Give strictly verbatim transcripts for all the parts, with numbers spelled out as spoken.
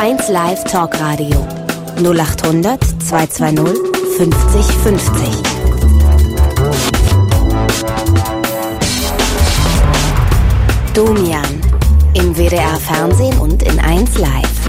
eins Live Talkradio null acht hundert zweihundertzweißig fünfzig fünfzig. Domian im W D R Fernsehen und in eins Live.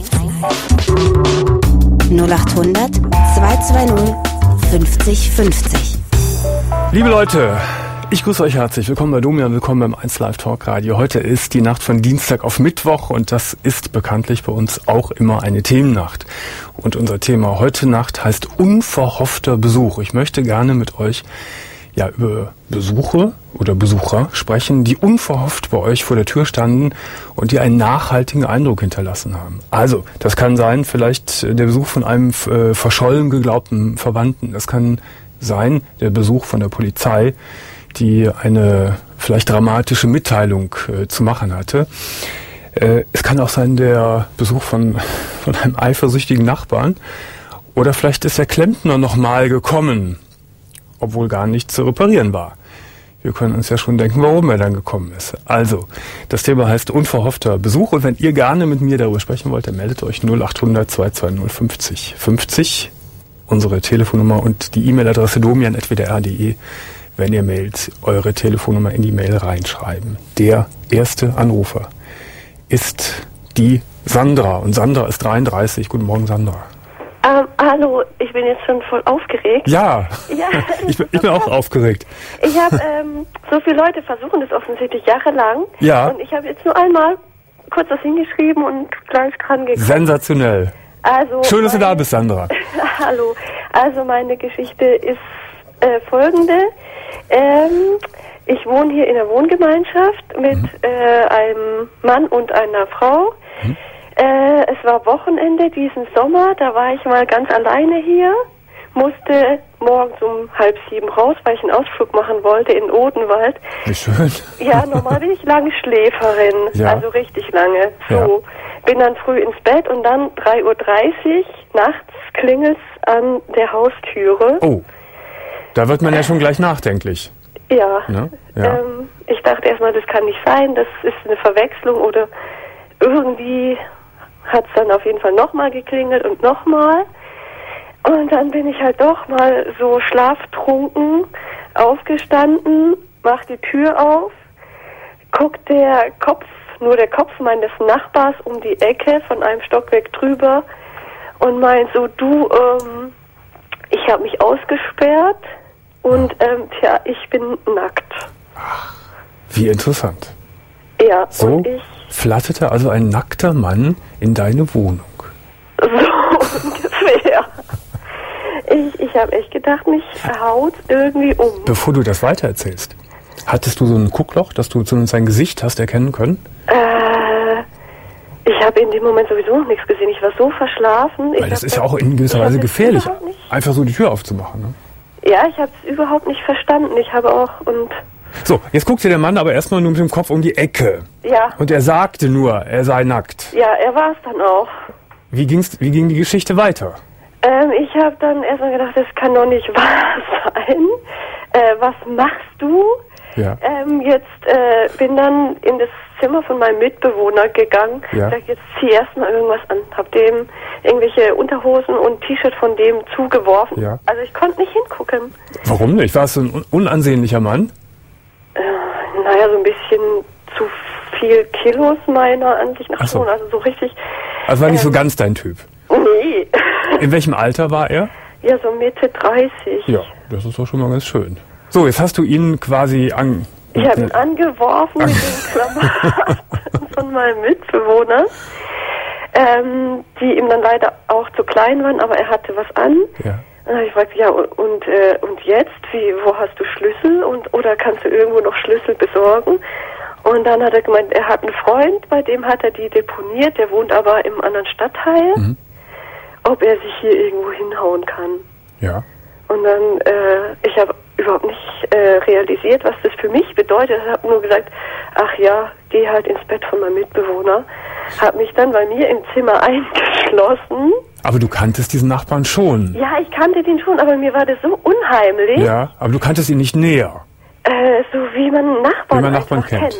null acht hundert zweihundertzweißig fünfzig fünfzig. Liebe Leute, ich grüße euch herzlich. Willkommen bei Domian, willkommen beim eins Live Talk Radio. Heute ist die Nacht von Dienstag auf Mittwoch und das ist bekanntlich bei uns auch immer eine Themennacht. Und unser Thema heute Nacht heißt unverhoffter Besuch. Ich möchte gerne mit euch ja über Besuche oder Besucher sprechen, die unverhofft bei euch vor der Tür standen und die einen nachhaltigen Eindruck hinterlassen haben. Also, das kann sein, vielleicht der Besuch von einem äh, verschollen geglaubten Verwandten. Das kann sein, der Besuch von der Polizei, die eine vielleicht dramatische Mitteilung äh, zu machen hatte. Äh, es kann auch sein, der Besuch von, von einem eifersüchtigen Nachbarn. Oder vielleicht ist der Klempner nochmal gekommen, obwohl gar nichts zu reparieren war. Wir können uns ja schon denken, warum er dann gekommen ist. Also, das Thema heißt unverhoffter Besuch. Und wenn ihr gerne mit mir darüber sprechen wollt, dann meldet euch null acht hundert zweihundertzweißig fünfzig fünfzig. Unsere Telefonnummer und die E-Mail-Adresse domian at w d r punkt d e. Wenn ihr mailt, eure Telefonnummer in die Mail reinschreiben. Der erste Anrufer ist die Sandra. Und Sandra ist dreiunddreißig. Guten Morgen, Sandra. Ähm, hallo, ich bin jetzt schon voll aufgeregt. Ja, ja ich, bin, ich bin auch aufgeregt. Ich habe, ähm, so viele Leute versuchen das offensichtlich jahrelang. Ja. Und ich habe jetzt nur einmal kurz was hingeschrieben und gleich dran gekommen. Sensationell. Also schön, dass meine, du da bist, Sandra. Hallo. Also meine Geschichte ist äh, folgende. Ähm, ich wohne hier in einer Wohngemeinschaft mit mhm. äh, einem Mann und einer Frau. Mhm. Äh, es war Wochenende diesen Sommer, da war ich mal ganz alleine hier, musste morgens um halb sieben raus, weil ich einen Ausflug machen wollte in Odenwald. Wie schön. Ja, normal bin ich Langschläferin, ja. Also richtig lange. So, ja. Bin dann früh ins Bett und dann drei Uhr dreißig nachts klingelt's an der Haustüre. Oh, da wird man ja schon gleich nachdenklich. Ja, ne? Ja. Ähm, ich dachte erstmal, das kann nicht sein, das ist eine Verwechslung oder irgendwie hat es dann auf jeden Fall nochmal geklingelt und nochmal. Und dann bin ich halt doch mal so schlaftrunken aufgestanden, mach die Tür auf, guckt der Kopf, nur der Kopf meines Nachbars um die Ecke von einem Stockwerk drüber und meint so, du, ähm, ich habe mich ausgesperrt und ähm, tja, ich bin nackt. Ach, wie interessant. Ja, so und ich flatterte also ein nackter Mann in deine Wohnung. So ungefähr. Ich, ich habe echt gedacht, mich haut irgendwie um. Bevor du das weitererzählst, hattest du so ein Guckloch, dass du zumindest sein Gesicht hast erkennen können? Äh, ich habe in dem Moment sowieso noch nichts gesehen. Ich war so verschlafen. Weil das ist ja auch in gewisser Weise gefährlich, einfach so die Tür aufzumachen. Ne? Ja, ich habe es überhaupt nicht verstanden. Ich habe auch und... So, jetzt guckte der Mann aber erstmal nur mit dem Kopf um die Ecke. Ja. Und er sagte nur, er sei nackt. Ja, er war es dann auch. Wie ging's, wie ging die Geschichte weiter? Ähm, ich habe dann erstmal gedacht, das kann doch nicht wahr sein. Äh, was machst du? Ja. Ähm, jetzt äh, bin dann in das Zimmer von meinem Mitbewohner gegangen. Ja. Sag, jetzt zieh erstmal irgendwas an. Hab dem irgendwelche Unterhosen und T-Shirt von dem zugeworfen. Ja. Also ich konnte nicht hingucken. Warum nicht? War es so ein un- unansehnlicher Mann? Äh, naja, so ein bisschen zu viel Kilos meiner Ansicht nach so. schon. Also so richtig... Also war nicht ähm, so ganz dein Typ? Nee. In welchem Alter war er? Ja, so Mitte dreißig. Ja, das ist doch schon mal ganz schön. So, jetzt hast du ihn quasi an... Ich habe ihn angeworfen mit den Klamotten von meinem Mitbewohner, ähm, die ihm dann leider auch zu klein waren, aber er hatte was an. Ja. Dann habe ich gefragt, ja, und, und, äh, und jetzt? Wie, wo hast du Schlüssel? Und, oder kannst du irgendwo noch Schlüssel besorgen? Und dann hat er gemeint, er hat einen Freund, bei dem hat er die deponiert, der wohnt aber im anderen Stadtteil, mhm. ob er sich hier irgendwo hinhauen kann. Ja. Und dann, äh, ich habe überhaupt nicht äh, realisiert, was das für mich bedeutet. Ich habe nur gesagt, ach ja, geh halt ins Bett von meinem Mitbewohner. Habe mich dann bei mir im Zimmer eingeschlossen. Aber du kanntest diesen Nachbarn schon. Ja, ich kannte den schon, aber mir war das so unheimlich. Ja, aber du kanntest ihn nicht näher. Äh, so wie man Nachbarn, wie man Nachbarn kennt. kennt.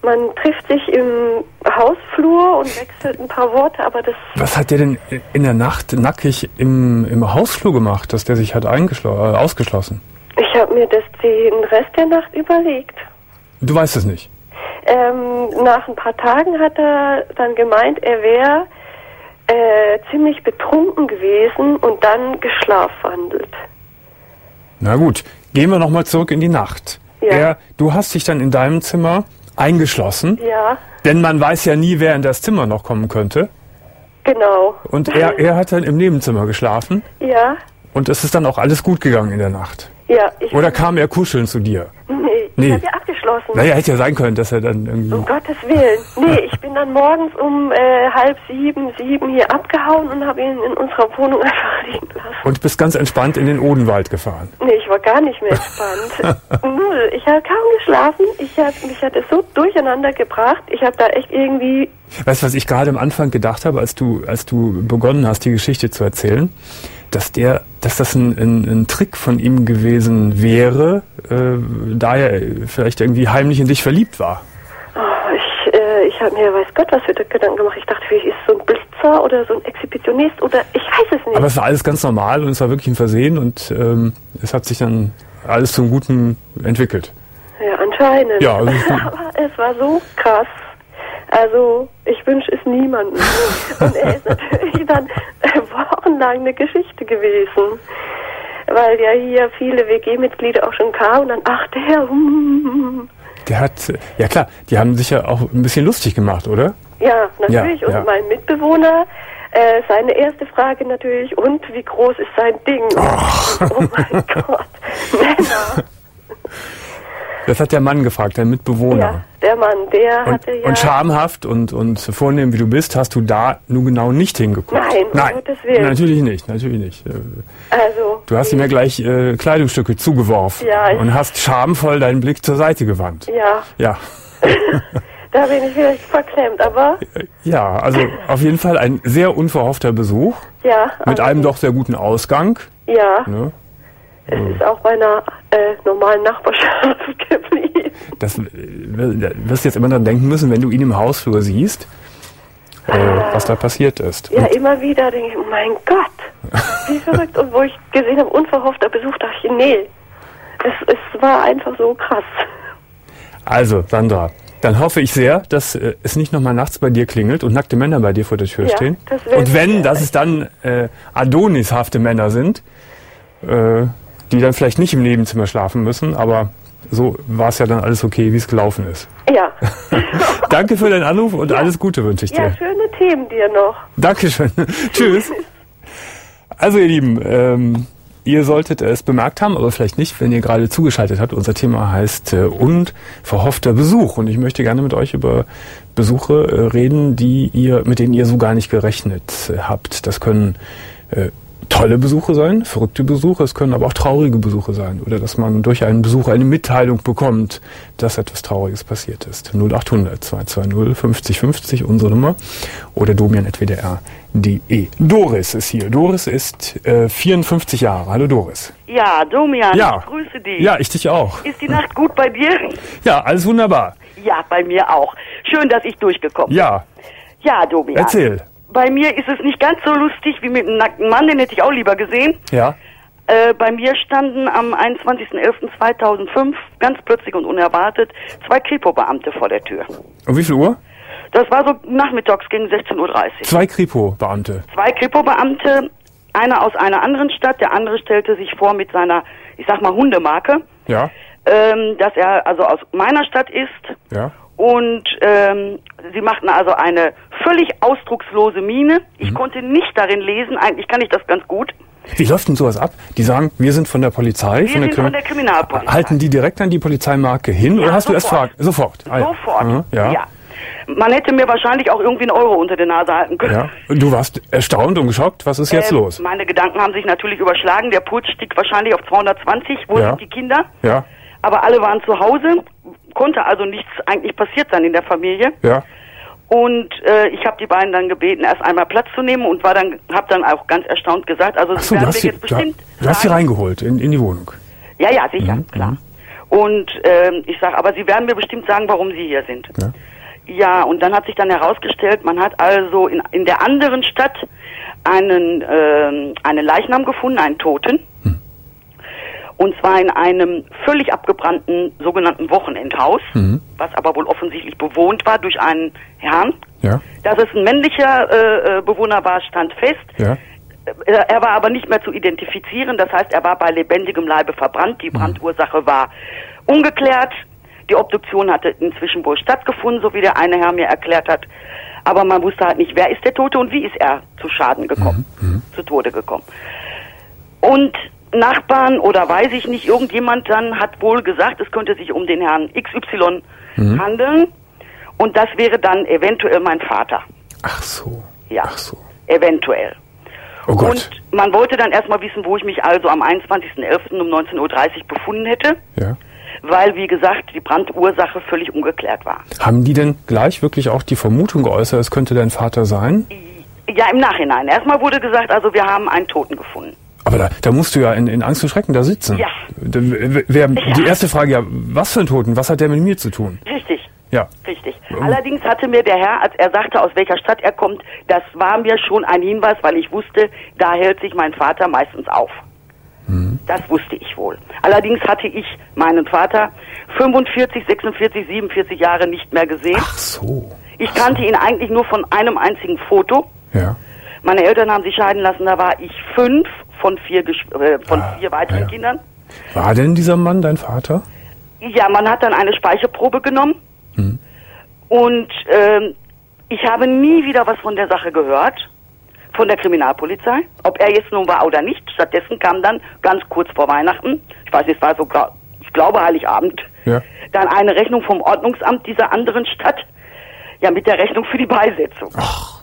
Man trifft sich im Hausflur und wechselt ein paar Worte, aber das... Was hat der denn in der Nacht nackig im, im Hausflur gemacht, dass der sich hat eingeschlo- äh, ausgeschlossen? Ich habe mir das den Rest der Nacht überlegt. Du weißt es nicht? Ähm, nach ein paar Tagen hat er dann gemeint, er wäre äh, ziemlich betrunken gewesen und dann geschlafwandelt. Na gut, gehen wir nochmal zurück in die Nacht. Ja. Er, du hast dich dann in deinem Zimmer eingeschlossen. Ja. Denn man weiß ja nie, wer in das Zimmer noch kommen könnte. Genau. Und er, er hat dann im Nebenzimmer geschlafen. Ja. Und es ist dann auch alles gut gegangen in der Nacht. Ja. Ich Oder kam er kuscheln zu dir? Nee, Nee. ich habe ja abgeschlossen. Naja, hätte ja sein können, dass er dann irgendwie... Um Gottes Willen. Nee, ich bin dann morgens um äh, halb sieben, sieben hier abgehauen und habe ihn in unserer Wohnung einfach liegen lassen. Und bist ganz entspannt in den Odenwald gefahren. Nee, ich war gar nicht mehr entspannt. Null. Ich habe kaum geschlafen. Ich hab, mich hat es so durcheinander gebracht. Ich habe da echt irgendwie... Weißt du, was ich gerade am Anfang gedacht habe, als du, als du begonnen hast, die Geschichte zu erzählen? Dass der, dass das ein, ein, ein Trick von ihm gewesen wäre, äh, da er vielleicht irgendwie heimlich in dich verliebt war. Oh, ich äh, ich habe mir, weiß Gott, was für Gedanken gemacht. Ich dachte, vielleicht ist so ein Blitzer oder so ein Exhibitionist oder ich weiß es nicht. Aber es war alles ganz normal und es war wirklich ein Versehen und ähm, es hat sich dann alles zum Guten entwickelt. Ja, anscheinend. Ja, also aber es war so krass. Also, ich wünsche es niemandem. Und er ist natürlich dann wochenlang eine Geschichte gewesen. Weil ja hier viele W G-Mitglieder auch schon kamen und dann, ach der, hm. Der hat, ja klar, die haben sich ja auch ein bisschen lustig gemacht, oder? Ja, natürlich. Ja, und ja. mein Mitbewohner, äh, seine erste Frage natürlich, und wie groß ist sein Ding? Oh, oh mein Gott, Männer. Das hat der Mann gefragt, dein Mitbewohner. Ja, der Mann, der Und, hatte ja... und schamhaft und, und vornehm wie du bist, hast du da nun genau nicht hingeguckt. Nein, um Nein, Gottes Willen. natürlich nicht, natürlich nicht. Äh, Also... Du hast ihm ja gleich äh, Kleidungsstücke zugeworfen Ja, ich- und hast schamvoll deinen Blick zur Seite gewandt. Ja, Ja, da bin ich vielleicht verklemmt, aber... ja, also auf jeden Fall ein sehr unverhoffter Besuch Ja, mit also, einem doch sehr guten Ausgang. Ja, Ne? es ist auch bei einer äh, normalen Nachbarschaft geblieben. Das äh, wirst du jetzt immer dran denken müssen, wenn du ihn im Hausflur siehst, äh, was da passiert ist. Ja, Und, immer wieder denke ich, oh mein Gott, wie verrückt. Und wo ich gesehen habe, unverhoffter Besuch, dachte ich, nee, es, es war einfach so krass. also, Sandra, dann hoffe ich sehr, dass äh, es nicht nochmal nachts bei dir klingelt und nackte Männer bei dir vor der Tür Ja, stehen. das wär Und wenn, sehr dass es dann äh, adonishafte Männer sind, äh, die dann vielleicht nicht im Nebenzimmer schlafen müssen, aber so war es ja dann alles okay, wie es gelaufen ist. Ja. Danke für deinen Anruf und Ja. alles Gute wünsche ich dir. Ja, schöne Themen dir noch. Dankeschön. Tschüss. Also ihr Lieben, ähm, ihr solltet es bemerkt haben, aber vielleicht nicht, wenn ihr gerade zugeschaltet habt. Unser Thema heißt äh, unverhoffter Besuch und ich möchte gerne mit euch über Besuche äh, reden, die ihr, mit denen ihr so gar nicht gerechnet äh, habt. Das können äh, tolle Besuche sein, verrückte Besuche, es können aber auch traurige Besuche sein oder dass man durch einen Besuch eine Mitteilung bekommt, dass etwas Trauriges passiert ist. null acht hundert zwei zwei null fünfzig fünfzig, unsere Nummer, oder domian at w d r punkt d e. Doris ist hier. Doris ist äh, vierundfünfzig Jahre. Hallo Doris. Ja, Domian, Ja. ich grüße dich. Ja, ich dich auch. Ist die Nacht gut bei dir? Ja, alles wunderbar. Ja, bei mir auch. Schön, dass ich durchgekommen bin. Ja, Ja, Domian. erzähl. Bei mir ist es nicht ganz so lustig wie mit einem nackten Mann, den hätte ich auch lieber gesehen. Ja, Äh, bei mir standen am einundzwanzigsten elften zweitausendfünf ganz plötzlich und unerwartet zwei Kripo-Beamte vor der Tür. um wie viel Uhr? Das war so nachmittags gegen sechzehn Uhr dreißig. Zwei Kripo-Beamte. Zwei Kripo-Beamte, einer aus einer anderen Stadt, der andere stellte sich vor mit seiner, ich sag mal, Hundemarke, Ja, ähm, dass er also aus meiner Stadt ist. ja. Und ähm, sie machten also eine völlig ausdruckslose Miene. Ich Mhm. konnte nicht darin lesen, eigentlich kann ich das ganz gut. Wie läuft denn sowas ab? Die sagen, wir sind von der Polizei. Wir sind Krim- von der Kriminalpolizei. Halten die direkt an die Polizeimarke hin oder Ja, hast du erst sofort. gefragt? Sofort. Ah, ja. Sofort, Aha, ja. ja. Man hätte mir wahrscheinlich auch irgendwie einen Euro unter die Nase halten können. Ja. Und du warst erstaunt und geschockt. Was ist jetzt Ähm, los? Meine Gedanken haben sich natürlich überschlagen. Der Puls stieg wahrscheinlich auf zweihundertzwanzig. Wo Ja. sind die Kinder? Ja, Aber alle waren zu Hause. Konnte also nichts eigentlich passiert sein in der Familie. ja. Und äh, ich habe die beiden dann gebeten, erst einmal Platz zu nehmen und war dann, habe dann auch ganz erstaunt gesagt, also Ach sie so, du werden hast, mir sie, jetzt du, bestimmt du hast sie sagen- reingeholt in, in die Wohnung. Ja, ja, sicher, Mhm, klar. mhm. Und ähm, ich sage, aber Sie werden mir bestimmt sagen, warum Sie hier sind. Ja. Ja, und dann hat sich dann herausgestellt, man hat also in, in der anderen Stadt einen, ähm, einen Leichnam gefunden, einen Toten. Hm. Und zwar in einem völlig abgebrannten sogenannten Wochenendhaus, mhm. was aber wohl offensichtlich bewohnt war durch einen Herrn. Ja. Dass es ein männlicher äh, Bewohner war, stand fest. Ja. Er war aber nicht mehr zu identifizieren, das heißt, er war bei lebendigem Leibe verbrannt. Die Brandursache war ungeklärt. Die Obduktion hatte inzwischen wohl stattgefunden, so wie der eine Herr mir erklärt hat. Aber man wusste halt nicht, wer ist der Tote und wie ist er zu Schaden gekommen, mhm. zu Tode gekommen. Und Nachbarn oder weiß ich nicht, irgendjemand dann hat wohl gesagt, es könnte sich um den Herrn X Y mhm. handeln. Und das wäre dann eventuell mein Vater. Ach so. Ja, Ach so. eventuell. Oh Gott. Und man wollte dann erstmal wissen, wo ich mich also am einundzwanzigsten elften um neunzehn Uhr dreißig befunden hätte. Ja. Weil, wie gesagt, die Brandursache völlig ungeklärt war. Haben die denn gleich wirklich auch die Vermutung geäußert, es könnte dein Vater sein? Ja, im Nachhinein. Erstmal wurde gesagt, also wir haben einen Toten gefunden. Aber da, da musst du ja in, in Angst und Schrecken da sitzen. Ja. Wer, ja. Die erste Frage, ja, was für ein Toten? Was hat der mit mir zu tun? Richtig. Ja. Richtig. Allerdings hatte mir der Herr, als er sagte, aus welcher Stadt er kommt, das war mir schon ein Hinweis, weil ich wusste, da hält sich mein Vater meistens auf. Mhm. Das wusste ich wohl. Allerdings hatte ich meinen Vater fünfundvierzig, sechsundvierzig, siebenundvierzig Jahre nicht mehr gesehen. Ach so. Ich kannte ihn eigentlich nur von einem einzigen Foto. Ja. Meine Eltern haben sich scheiden lassen, da war ich fünf von vier, äh, von ah, vier weiteren ja. Kindern. War denn dieser Mann dein Vater? Ja, man hat dann eine Speichelprobe genommen. Mhm. Und ähm, ich habe nie wieder was von der Sache gehört, von der Kriminalpolizei, ob er jetzt nun war oder nicht. Stattdessen kam dann ganz kurz vor Weihnachten, ich weiß nicht, es war sogar, ich glaube Heiligabend, ja. dann eine Rechnung vom Ordnungsamt dieser anderen Stadt, ja, mit der Rechnung für die Beisetzung. Ach.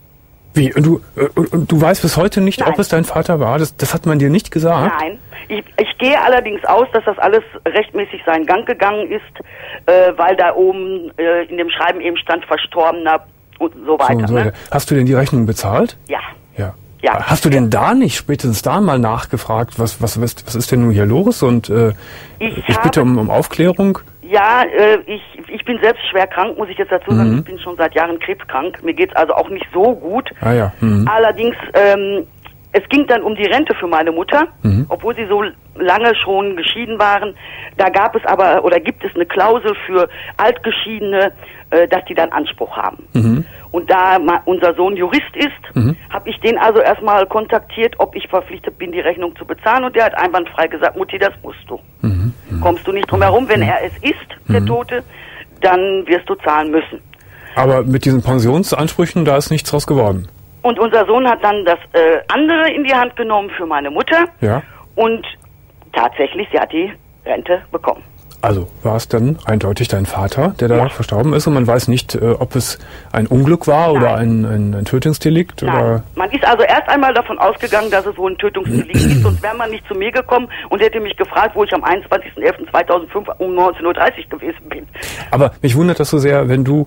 Wie? Und du, und du weißt bis heute nicht, Nein. ob es dein Vater war? Das, das hat man dir nicht gesagt? Nein. Ich, ich gehe allerdings aus, dass das alles rechtmäßig seinen Gang gegangen ist, äh, weil da oben äh, in dem Schreiben eben stand Verstorbener und so weiter. So, und so weiter. Ne? Hast du denn die Rechnung bezahlt? Ja. Ja. ja. Hast du denn da nicht spätestens da mal nachgefragt, was, was, was, was ist denn nun hier los? Und äh, ich, ich bitte um, um Aufklärung. Ja, äh, ich, ich bin selbst schwer krank, muss ich jetzt dazu sagen. Mhm. Ich bin schon seit Jahren krebskrank. Mir geht's also auch nicht so gut. Ah, ja. Mhm. Allerdings, ähm, es ging dann um die Rente für meine Mutter, mhm. obwohl sie so lange schon geschieden waren. Da gab es aber, oder gibt es eine Klausel für Altgeschiedene, äh, dass die dann Anspruch haben. Mhm. Und da ma, unser Sohn Jurist ist, mhm. habe ich den also erstmal kontaktiert, ob ich verpflichtet bin, die Rechnung zu bezahlen. Und der hat einwandfrei gesagt, Mutti, das musst du. Mhm. Kommst du nicht drum herum, wenn er es ist, der mhm. Tote, dann wirst du zahlen müssen. Aber mit diesen Pensionsansprüchen, da ist nichts draus geworden. Und unser Sohn hat dann das äh, andere in die Hand genommen für meine Mutter. Ja. Und tatsächlich, sie hat die Rente bekommen. Also war es dann eindeutig dein Vater, der da ja. verstorben ist, und man weiß nicht, äh, ob es ein Unglück war Nein. oder ein, ein, ein Tötungsdelikt? Nein. Oder? Man ist also erst einmal davon ausgegangen, dass es wohl ein Tötungsdelikt ist, sonst wäre man nicht zu mir gekommen und hätte mich gefragt, wo ich am einundzwanzigsten elften zweitausendfünf um neunzehn Uhr dreißig gewesen bin. Aber mich wundert das so sehr, wenn du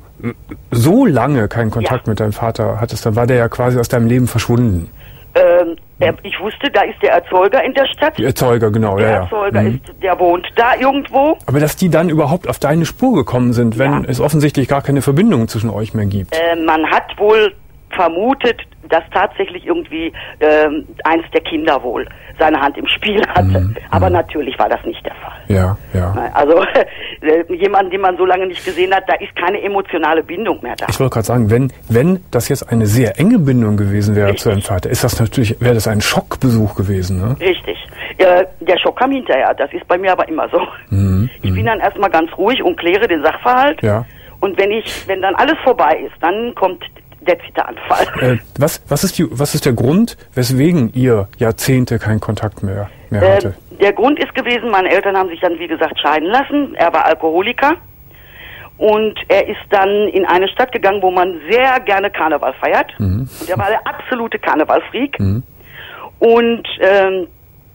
so lange keinen Kontakt ja. mit deinem Vater hattest, dann war der ja quasi aus deinem Leben verschwunden. Ähm, er, ich wusste, da ist der Erzeuger in der Stadt. Der Erzeuger, genau, der ja. Der Erzeuger ja. ist, der wohnt da irgendwo. Aber dass die dann überhaupt auf deine Spur gekommen sind, wenn ja. es offensichtlich gar keine Verbindung zwischen euch mehr gibt. Äh, man hat wohl vermutet, dass tatsächlich irgendwie ähm, eins der Kinder wohl seine Hand im Spiel hatte. Mhm. Aber mhm. natürlich war das nicht der Fall. Ja, ja. Also äh, jemanden, den man so lange nicht gesehen hat, da ist keine emotionale Bindung mehr da. Ich wollte gerade sagen, wenn wenn das jetzt eine sehr enge Bindung gewesen wäre Richtig. zu deinem Vater, ist das natürlich, wäre das ein Schockbesuch gewesen, ne? Richtig. Äh, der Schock kam hinterher. Das ist bei mir aber immer so. Mhm. Ich bin dann erstmal ganz ruhig und kläre den Sachverhalt. Ja. Und wenn ich, wenn dann alles vorbei ist, dann kommt der Zitteranfall. Äh, was, was, ist die, was ist der Grund, weswegen ihr Jahrzehnte keinen Kontakt mehr, mehr äh, hatte? Der Grund ist gewesen, meine Eltern haben sich dann, wie gesagt, scheiden lassen. Er war Alkoholiker. Und er ist dann in eine Stadt gegangen, wo man sehr gerne Karneval feiert. Mhm. Und er war der absolute Karnevalfreak. Mhm. Und ähm,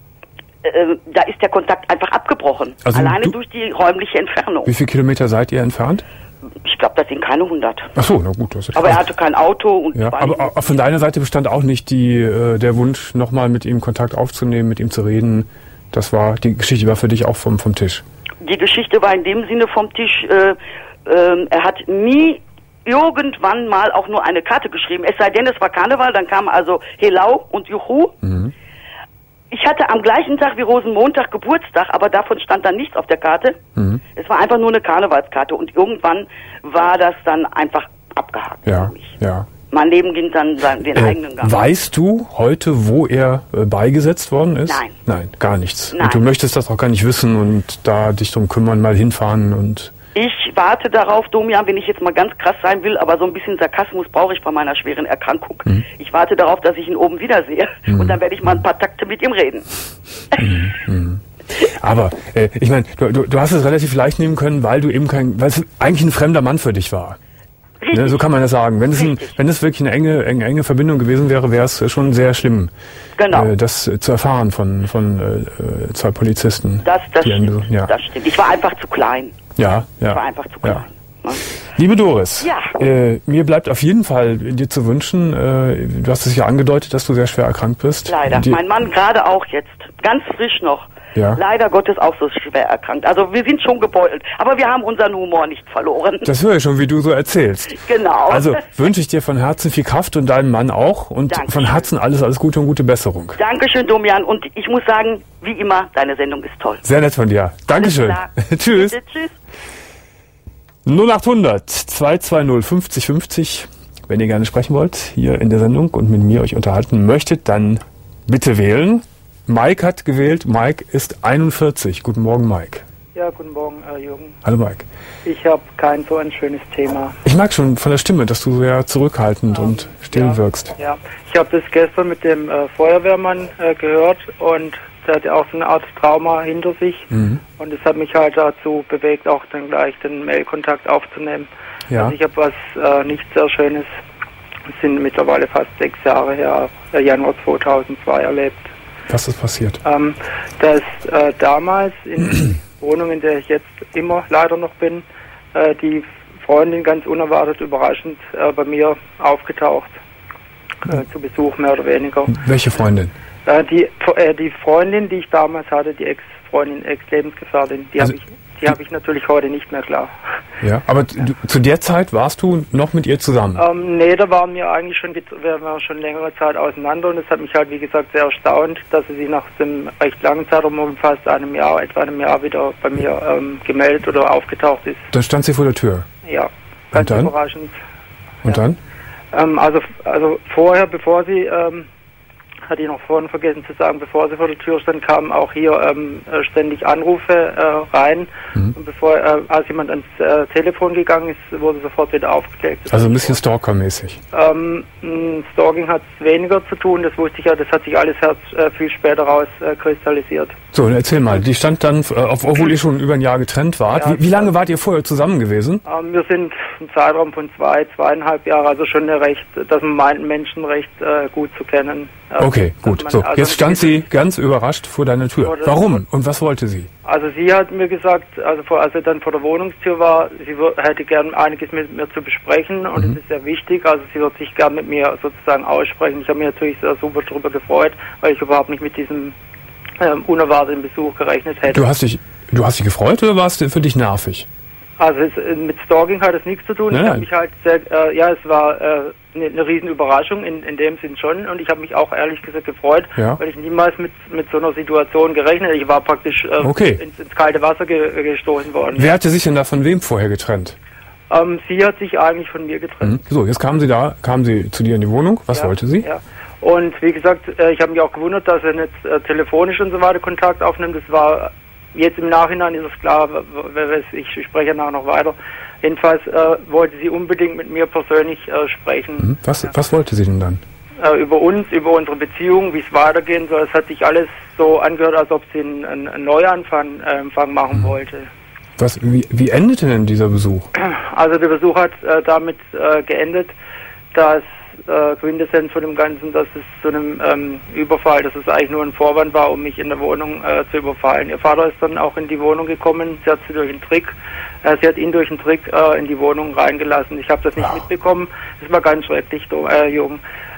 äh, da ist der Kontakt einfach abgebrochen. Also alleine du, durch die räumliche Entfernung. Wie viele Kilometer seid ihr entfernt? Ich glaube, das sind keine hundert. Ach so, na gut. Das ist aber er hatte kein Auto. Und ja, aber, aber von deiner Seite bestand auch nicht die, äh, der Wunsch, nochmal mit ihm Kontakt aufzunehmen, mit ihm zu reden. Das war, die Geschichte war für dich auch vom, vom Tisch. Die Geschichte war in dem Sinne vom Tisch, äh, äh, er hat nie irgendwann mal auch nur eine Karte geschrieben. Es sei denn, es war Karneval, dann kam also Helau und Juhu. Mhm. Ich hatte am gleichen Tag wie Rosenmontag Geburtstag, aber davon stand dann nichts auf der Karte. Mhm. Es war einfach nur eine Karnevalskarte und irgendwann war das dann einfach abgehakt ja, für mich. Ja. Mein Leben ging dann den äh, eigenen Gang. Weißt du heute, wo er äh, beigesetzt worden ist? Nein. Nein, gar nichts. Nein. Und du möchtest das auch gar nicht wissen und da dich drum kümmern, mal hinfahren und... Ich warte darauf, Domian, wenn ich jetzt mal ganz krass sein will, aber so ein bisschen Sarkasmus brauche ich bei meiner schweren Erkrankung. Mhm. Ich warte darauf, dass ich ihn oben wiedersehe mhm. und dann werde ich mal ein paar Takte mit ihm reden. Mhm. Mhm. Aber äh, ich meine, du, du, du hast es relativ leicht nehmen können, weil du eben kein, weil es eigentlich ein fremder Mann für dich war. Ne, so kann man das sagen. Wenn es, ein, wenn es wirklich eine enge, enge, enge Verbindung gewesen wäre, wäre es schon sehr schlimm, genau. äh, das äh, zu erfahren von, von äh, zwei Polizisten. Das, das, stimmt, du, ja. das stimmt. Ich war einfach zu klein. Ja, ja. Ich war einfach zu klein. Ja. Ne? Liebe Doris, ja. äh, mir bleibt auf jeden Fall dir zu wünschen, äh, du hast es ja angedeutet, dass du sehr schwer erkrankt bist. Leider. Die, mein Mann gerade auch jetzt. Ganz frisch noch. Ja. Leider Gottes auch so schwer erkrankt. Also wir sind schon gebeutelt, aber wir haben unseren Humor nicht verloren. Das höre ich schon, wie du so erzählst. Genau. Also wünsche ich dir von Herzen viel Kraft und deinem Mann auch und Dankeschön. Von Herzen alles, alles Gute und gute Besserung. Dankeschön, Domian. Und ich muss sagen, wie immer, deine Sendung ist toll. Sehr nett von dir. Dankeschön. Tschüss. Bitte, tschüss. null acht hundert zwei zwei null fünfzig fünfzig. Wenn ihr gerne sprechen wollt, hier in der Sendung und mit mir euch unterhalten möchtet, dann bitte wählen. Mike hat gewählt. Mike ist einundvierzig. Guten Morgen, Mike. Ja, guten Morgen, äh, Jürgen. Hallo, Mike. Ich habe kein so ein schönes Thema. Ich mag schon von der Stimme, dass du sehr zurückhaltend ähm, und still ja, wirkst. Ja, ich habe das gestern mit dem äh, Feuerwehrmann äh, gehört und der hat ja auch so eine Art Trauma hinter sich. Mhm. Und es hat mich halt dazu bewegt, auch dann gleich den Mailkontakt aufzunehmen. Ja. Also ich habe was äh, nicht sehr Schönes, es sind mittlerweile fast sechs Jahre her, äh, Januar zweitausendzwei erlebt. Was ist passiert? Ähm, dass äh, damals in der Wohnung, in der ich jetzt immer leider noch bin, äh, die Freundin ganz unerwartet, überraschend äh, bei mir aufgetaucht, äh, zu Besuch mehr oder weniger. Welche Freundin? Äh, die, äh, die Freundin, die ich damals hatte, die Ex-Freundin, Ex-Lebensgefährtin, die also, habe ich, die habe ich natürlich heute nicht mehr, klar. Ja, aber du, zu der Zeit warst du noch mit ihr zusammen? Ähm, nee, da waren wir eigentlich schon, wir waren schon längere Zeit auseinander und es hat mich halt, wie gesagt, sehr erstaunt, dass sie sich nach dem recht langen Zeitraum, um fast einem Jahr, etwa einem Jahr wieder bei mir ähm, gemeldet oder aufgetaucht ist. Dann stand sie vor der Tür? Ja, ganz überraschend. Und ja. dann? Ähm, also, also vorher, bevor sie, ähm, hatte ich noch vorhin vergessen zu sagen, bevor sie vor der Tür stand, kamen auch hier ähm, ständig Anrufe äh, rein. Mhm. Und bevor äh, als jemand ans äh, Telefon gegangen ist, wurde sofort wieder aufgelegt. Also ein bisschen Stalker-mäßig? Ähm, Stalking hat weniger zu tun, das wusste ich ja, das hat sich alles erst äh, viel später rauskristallisiert. Äh, so, erzähl mal, die stand dann, äh, obwohl ihr schon über ein Jahr getrennt wart, ja, wie, wie lange wart ihr vorher zusammen gewesen? Ähm, wir sind im Zeitraum von zwei, zweieinhalb Jahren, also schon eine recht, dass man meint, Menschen recht äh, gut zu kennen. Äh, okay, gut. Man, so, also jetzt stand sie ganz überrascht vor deiner Tür. Warum? Und was wollte sie? Also sie hat mir gesagt, also vor, als sie dann vor der Wohnungstür war, sie hätte gern einiges mit mir zu besprechen und mhm. das ist sehr wichtig. Also sie wird sich gern mit mir sozusagen aussprechen. Ich habe mich natürlich sehr super darüber gefreut, weil ich überhaupt nicht mit diesem ähm, unerwarteten Besuch gerechnet hätte. Du hast dich, du hast dich gefreut oder war es für dich nervig? Also es, mit Stalking hat es nichts zu tun. Nein, ich habe mich halt sehr, äh, ja, es war äh, eine, eine riesen Überraschung in, in dem Sinn schon und ich habe mich auch ehrlich gesagt gefreut, ja. weil ich niemals mit mit so einer Situation gerechnet hätte. Ich war praktisch äh, okay. ins, ins kalte Wasser ge, gestoßen worden. Wer hatte sich denn da von wem vorher getrennt? Ähm, sie hat sich eigentlich von mir getrennt. Mhm. So, jetzt kam sie da, kam sie zu dir in die Wohnung. Was ja, wollte sie? Ja. Und wie gesagt, äh, ich habe mich auch gewundert, dass er nicht äh, telefonisch und so weiter Kontakt aufnimmt. Das war jetzt im Nachhinein ist es klar, ich spreche nachher noch weiter. Jedenfalls äh, wollte sie unbedingt mit mir persönlich äh, sprechen. Mhm. Was, ja. was wollte sie denn dann? Äh, über uns, über unsere Beziehung, wie es weitergehen soll. Es hat sich alles so angehört, als ob sie einen, einen, einen Neuanfang äh, Empfang machen mhm. wollte. Was, wie, wie endete denn dieser Besuch? Also der Besuch hat äh, damit äh, geendet, dass äh, Quintessenz von dem Ganzen, dass es zu einem ähm, Überfall, dass es eigentlich nur ein Vorwand war, um mich in der Wohnung äh, zu überfallen. Ihr Vater ist dann auch in die Wohnung gekommen, sie hat sie durch einen Trick, äh, sie hat ihn durch einen Trick äh, in die Wohnung reingelassen. Ich habe das nicht wow. mitbekommen, das war ganz schrecklich, äh, Jung.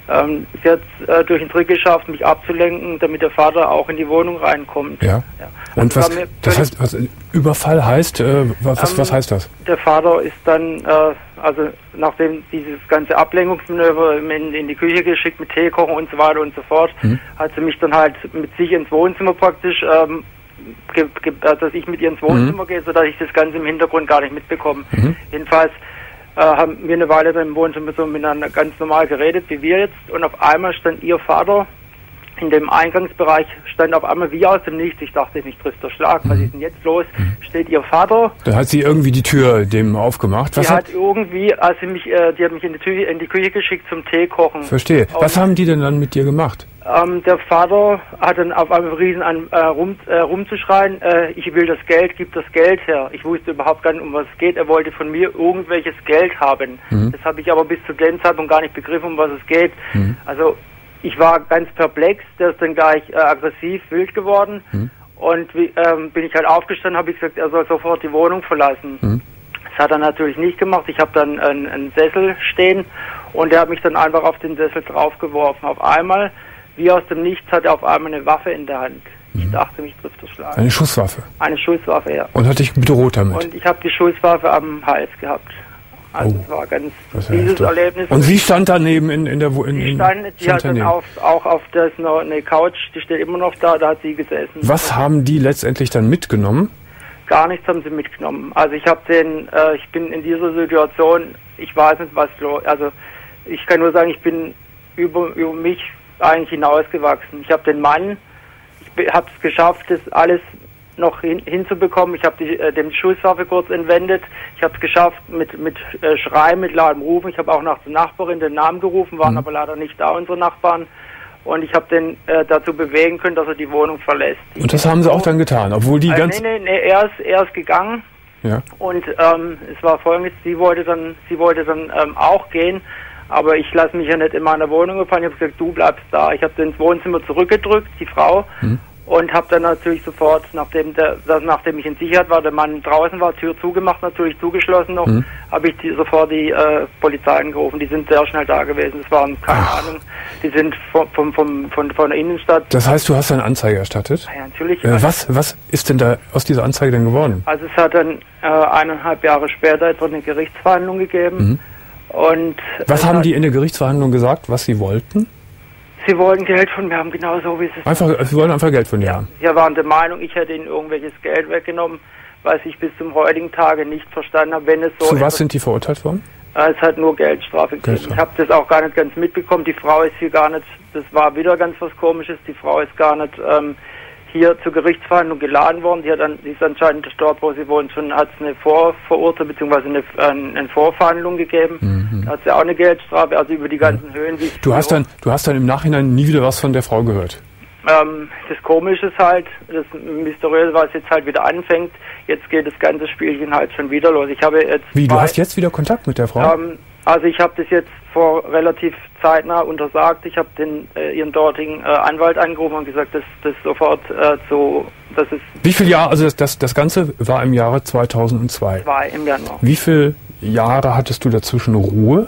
Ähm, sie hat äh, durch einen Trick geschafft, mich abzulenken, damit der Vater auch in die Wohnung reinkommt. Ja. ja. Und also was, das heißt, was, Überfall heißt, äh, was, ähm, was heißt das? Der Vater ist dann, äh, also nachdem dieses ganze Ablenkungsmanöver in, in die Küche geschickt mit Tee kochen und so weiter und so fort, mhm. hat sie mich dann halt mit sich ins Wohnzimmer praktisch, ähm, ge, ge, dass ich mit ihr ins Wohnzimmer mhm. gehe, sodass ich das Ganze im Hintergrund gar nicht mitbekomme. Mhm. Jedenfalls äh, haben wir eine Weile dann im Wohnzimmer so miteinander ganz normal geredet, wie wir jetzt, und auf einmal stand ihr Vater in dem Eingangsbereich, stand auf einmal wie aus dem Nichts. Ich dachte, mich trifft der Schlag. Was ist denn jetzt los? Mhm. Steht ihr Vater. Da hat sie irgendwie die Tür dem aufgemacht. Was die hat hat irgendwie, also mich, äh, die hat mich in die, Tü in die Küche geschickt zum Tee kochen. Verstehe. Und was haben die denn dann mit dir gemacht? Ähm, der Vater hat dann auf einmal riesen an, äh, rum, äh, rumzuschreien, äh, ich will das Geld, gib das Geld her. Ich wusste überhaupt gar nicht, um was es geht. Er wollte von mir irgendwelches Geld haben. Mhm. Das habe ich aber bis zu dem Zeitpunkt gar nicht begriffen, um was es geht. Mhm. Also ich war ganz perplex, der ist dann gleich äh, aggressiv, wild geworden. Mhm. Und wie, ähm, bin ich halt aufgestanden, habe ich gesagt, er soll sofort die Wohnung verlassen. Mhm. Das hat er natürlich nicht gemacht. Ich habe dann einen, einen Sessel stehen und er hat mich dann einfach auf den Sessel draufgeworfen. Auf einmal, wie aus dem Nichts, hat er auf einmal eine Waffe in der Hand. Ich mhm. dachte, mich trifft der Schlag. Eine Schusswaffe? Eine Schusswaffe, ja. Und hat dich bedroht damit? Und ich habe die Schusswaffe am Hals gehabt. Also oh, es war ganz dieses Erlebnis. Und sie stand daneben in, in der Wohnung? Sie stand, die stand hat dann auf, auch auf das noch eine Couch, die steht immer noch da, da hat sie gesessen. Was haben die letztendlich dann mitgenommen? Gar nichts haben sie mitgenommen. Also ich habe den, äh, ich bin in dieser Situation, ich weiß nicht was los, also ich kann nur sagen, ich bin über, über mich eigentlich hinausgewachsen. Ich habe den Mann, ich habe es geschafft, das alles noch hin, hinzubekommen. Ich habe die, äh, dem Schusswaffe kurz entwendet. Ich habe es geschafft mit mit äh, Schreien, mit lauten Rufen. Ich habe auch nach der Nachbarin den Namen gerufen, waren mhm. aber leider nicht da, unsere Nachbarn. Und ich habe den äh, dazu bewegen können, dass er die Wohnung verlässt. Und das haben sie auch dann getan, obwohl die äh, ganz... Nee, nee, nee, er ist, er ist gegangen. Ja. Und ähm, es war folgendes, sie wollte dann, sie wollte dann ähm, auch gehen, aber ich lasse mich ja nicht in meiner Wohnung gefallen. Ich habe gesagt, du bleibst da. Ich habe sie ins Wohnzimmer zurückgedrückt, die Frau. Mhm. Und habe dann natürlich sofort, nachdem der, nachdem ich in Sicherheit war, der Mann draußen war, Tür zugemacht, natürlich zugeschlossen noch, mhm. habe ich die, sofort die äh, Polizei angerufen. Die sind sehr schnell da gewesen. Es waren, keine Ach. Ahnung, die sind vom, vom, vom, von, von der Innenstadt. Das heißt, du hast eine Anzeige erstattet? Ja, natürlich. Äh, was, was ist denn da aus dieser Anzeige denn geworden? Also es hat dann äh, eineinhalb Jahre später etwa eine Gerichtsverhandlung gegeben. Mhm. Und was äh, haben die in der Gerichtsverhandlung gesagt, was sie wollten? Sie wollten Geld von mir haben, genau so wie es ist. Einfach, Sie wollten einfach Geld von dir haben? Sie waren der Meinung, ich hätte ihnen irgendwelches Geld weggenommen, was ich bis zum heutigen Tage nicht verstanden habe. Wenn es so Zu was sind die verurteilt worden? Äh, es hat nur Geldstrafe gegeben. Geldstrafe. Ich habe das auch gar nicht ganz mitbekommen. Die Frau ist hier gar nicht, das war wieder ganz was Komisches, die Frau ist gar nicht ähm, hier zur Gerichtsverhandlung geladen worden. Die, hat dann, die ist anscheinend dort, wo sie wohnt, schon hat es eine Vorverurteilung bzw. Eine, äh, eine Vorverhandlung gegeben. Mhm. Da hat sie auch eine Geldstrafe, also über die ganzen mhm. Höhen. Wie du hast dann, du hast dann im Nachhinein nie wieder was von der Frau gehört? Ähm, das Komische ist halt, das Mysteriöse, was jetzt halt wieder anfängt, jetzt geht das ganze Spielchen halt schon wieder los. Ich habe jetzt Wie, du hast jetzt wieder Kontakt mit der Frau? Ähm, also ich habe das jetzt vor relativ zeitnah untersagt. Ich habe den äh, ihren dortigen äh, Anwalt angerufen und gesagt, dass das sofort äh, so, das ist... Wie viele Jahre, also das, das, das Ganze war im Jahre zweitausendzwei? Zwei, im Januar. Wie viele Jahre hattest du dazwischen Ruhe?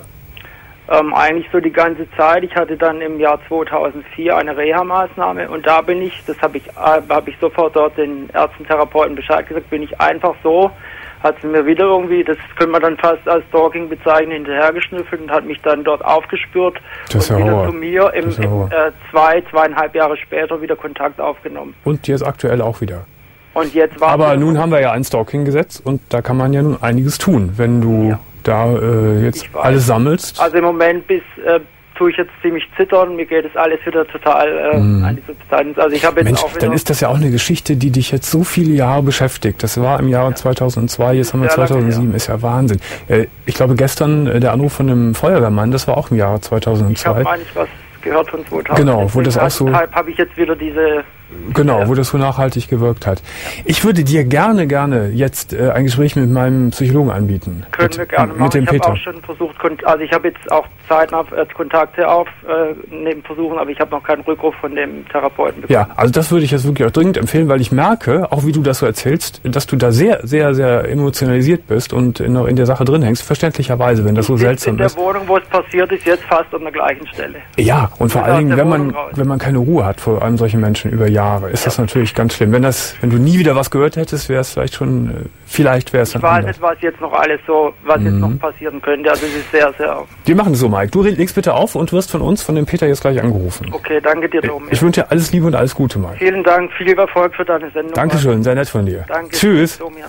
Ähm, eigentlich so die ganze Zeit. Ich hatte dann im Jahr zweitausendvier eine Reha-Maßnahme und da bin ich, das habe ich, äh, habe ich sofort dort den Ärzten, Therapeuten Bescheid gesagt, bin ich einfach so, hat sie mir wieder irgendwie, das könnte man dann fast als Stalking bezeichnen, hinterhergeschnüffelt und hat mich dann dort aufgespürt das und ja wieder Horror. zu mir im, im äh, zwei, zweieinhalb Jahre später wieder Kontakt aufgenommen. Und jetzt aktuell auch wieder? Und jetzt war Aber nun haben wir ja ein Stalking-Gesetz und da kann man ja nun einiges tun, wenn du ja. da äh, jetzt alles sammelst. Also im Moment bis äh, tue ich jetzt ziemlich zittern, mir geht es alles wieder total äh, mm. an die Substanz. Also ich habe jetzt Mensch, auch wieder dann ist das ja auch eine Geschichte, die dich jetzt so viele Jahre beschäftigt. Das war im Jahre ja. zweitausendzwei, jetzt haben wir zweitausendsieben, lange, ja. ist ja Wahnsinn. Äh, ich glaube gestern äh, der Anruf von einem Feuerwehrmann, das war auch im Jahre zweitausendzwei. Ich habe eigentlich was gehört von zweitausend. Genau, wo das auch so... Deshalb habe ich jetzt wieder diese Genau, ja. wo das so nachhaltig gewirkt hat. Ich würde dir gerne, gerne jetzt äh, ein Gespräch mit meinem Psychologen anbieten. Können mit, wir gerne machen. Mit dem ich Peter. habe auch schon versucht, also ich habe jetzt auch zeitnah äh, Kontakte aufnehmen äh, versuchen, aber ich habe noch keinen Rückruf von dem Therapeuten bekommen. Ja, also das würde ich jetzt wirklich auch dringend empfehlen, weil ich merke, auch wie du das so erzählst, dass du da sehr, sehr, sehr emotionalisiert bist und in, in der Sache drin hängst, verständlicherweise, wenn das so ich seltsam in der ist. Wohnung, wo es passiert ist, jetzt fast an der gleichen Stelle. Ja, und vor allen Dingen, wenn man, raus. wenn man keine Ruhe hat vor einem solchen Menschen über Jahre, ist ja. das natürlich ganz schlimm. Wenn das, wenn du nie wieder was gehört hättest, wäre es vielleicht schon, vielleicht wäre es dann Ich weiß anders. nicht, was jetzt noch alles so, was mhm. jetzt noch passieren könnte. Also es ist sehr, sehr... Wir machen es so, Mike. Du legst bitte auf und wirst von uns, von dem Peter jetzt gleich angerufen. Okay, danke dir, Tom. Ich wünsche dir alles Liebe und alles Gute, Mike. Vielen Dank, viel Erfolg für deine Sendung. Dankeschön, sehr nett von dir. Danke. Tschüss. Domian.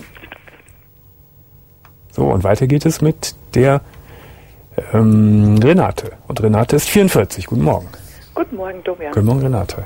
So, und weiter geht es mit der ähm, Renate. Und Renate ist vierundvierzig. Guten Morgen. Guten Morgen, Domian. Guten Morgen, Renate.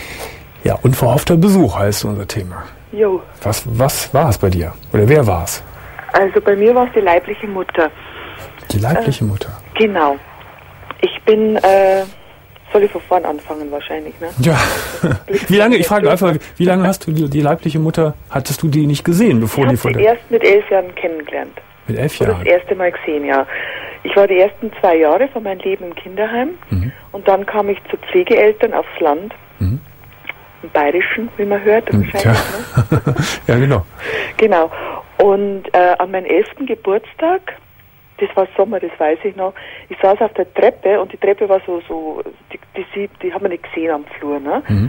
Ja, unverhoffter Besuch heißt unser Thema. Jo. Was, was war es bei dir? Oder wer war es? Also bei mir war es die leibliche Mutter. Die leibliche äh, Mutter? Genau. Ich bin, äh, soll ich von vorn anfangen wahrscheinlich, ne? Ja. Wie lange, ich frage einfach, wie lange hast du die, die leibliche Mutter, hattest du die nicht gesehen, bevor ich die von der... der... erst mit elf Jahren kennengelernt. Mit elf Jahren? Jahren? Das erste Mal gesehen, ja. Ich war die ersten zwei Jahre von meinem Leben im Kinderheim mhm. und dann kam ich zu Pflegeeltern aufs Land. Mhm. Im Bayerischen, wie man hört. Mhm. Ja. Ne? Ja, genau. Genau. Und äh, an meinem elften Geburtstag, das war Sommer, das weiß ich noch, ich saß auf der Treppe und die Treppe war so, so die, die, die, die haben wir nicht gesehen am Flur, ne? Mhm.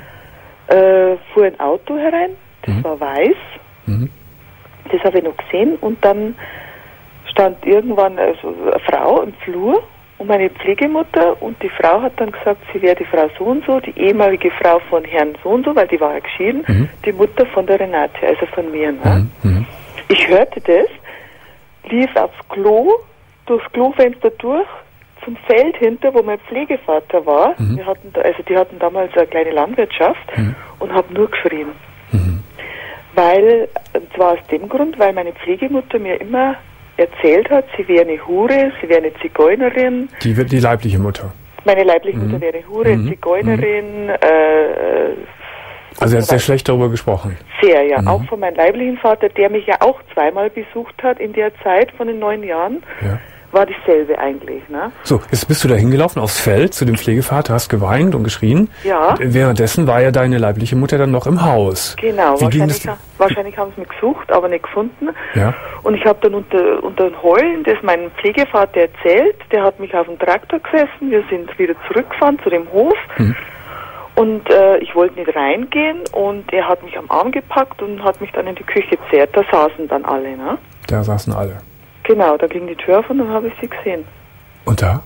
Äh, fuhr ein Auto herein, das mhm. war weiß, mhm. das habe ich noch gesehen und dann stand irgendwann also eine Frau im Flur und meine Pflegemutter und die Frau hat dann gesagt, sie wäre die Frau so und so, die ehemalige Frau von Herrn so und so, weil die war ja geschieden, mhm. die Mutter von der Renate, also von mir, ne? Mhm. Ich hörte das, lief aufs Klo, durchs Klofenster durch, zum Feld hinter, wo mein Pflegevater war. Mhm. Wir hatten da, also die hatten damals eine kleine Landwirtschaft mhm. und habe nur geschrien. Mhm. Weil, und zwar aus dem Grund, weil meine Pflegemutter mir immer erzählt hat, sie wäre eine Hure, sie wäre eine Zigeunerin. Die, die leibliche Mutter. Meine leibliche mhm. Mutter wäre eine Hure, mhm. Zigeunerin, mhm. äh, also er hat sehr schlecht darüber gesprochen. Sehr, ja. Mhm. Auch von meinem leiblichen Vater, der mich ja auch zweimal besucht hat in der Zeit von den neun Jahren, ja. war dasselbe eigentlich. Ne? So, jetzt bist du da hingelaufen aufs Feld zu dem Pflegevater, hast geweint und geschrien. Ja. Und währenddessen war ja deine leibliche Mutter dann noch im Haus. Genau, wahrscheinlich, ha- wahrscheinlich haben sie mich gesucht, aber nicht gefunden. Ja. Und ich habe dann unter, unter den Heulen das meinem Pflegevater erzählt, der hat mich auf dem Traktor gesessen, wir sind wieder zurückgefahren zu dem Hof. Mhm. Und äh, ich wollte nicht reingehen und er hat mich am Arm gepackt und hat mich dann in die Küche gezerrt. Da saßen dann alle, ne? Da saßen alle. Genau, da ging die Tür auf und dann habe ich sie gesehen. Und da?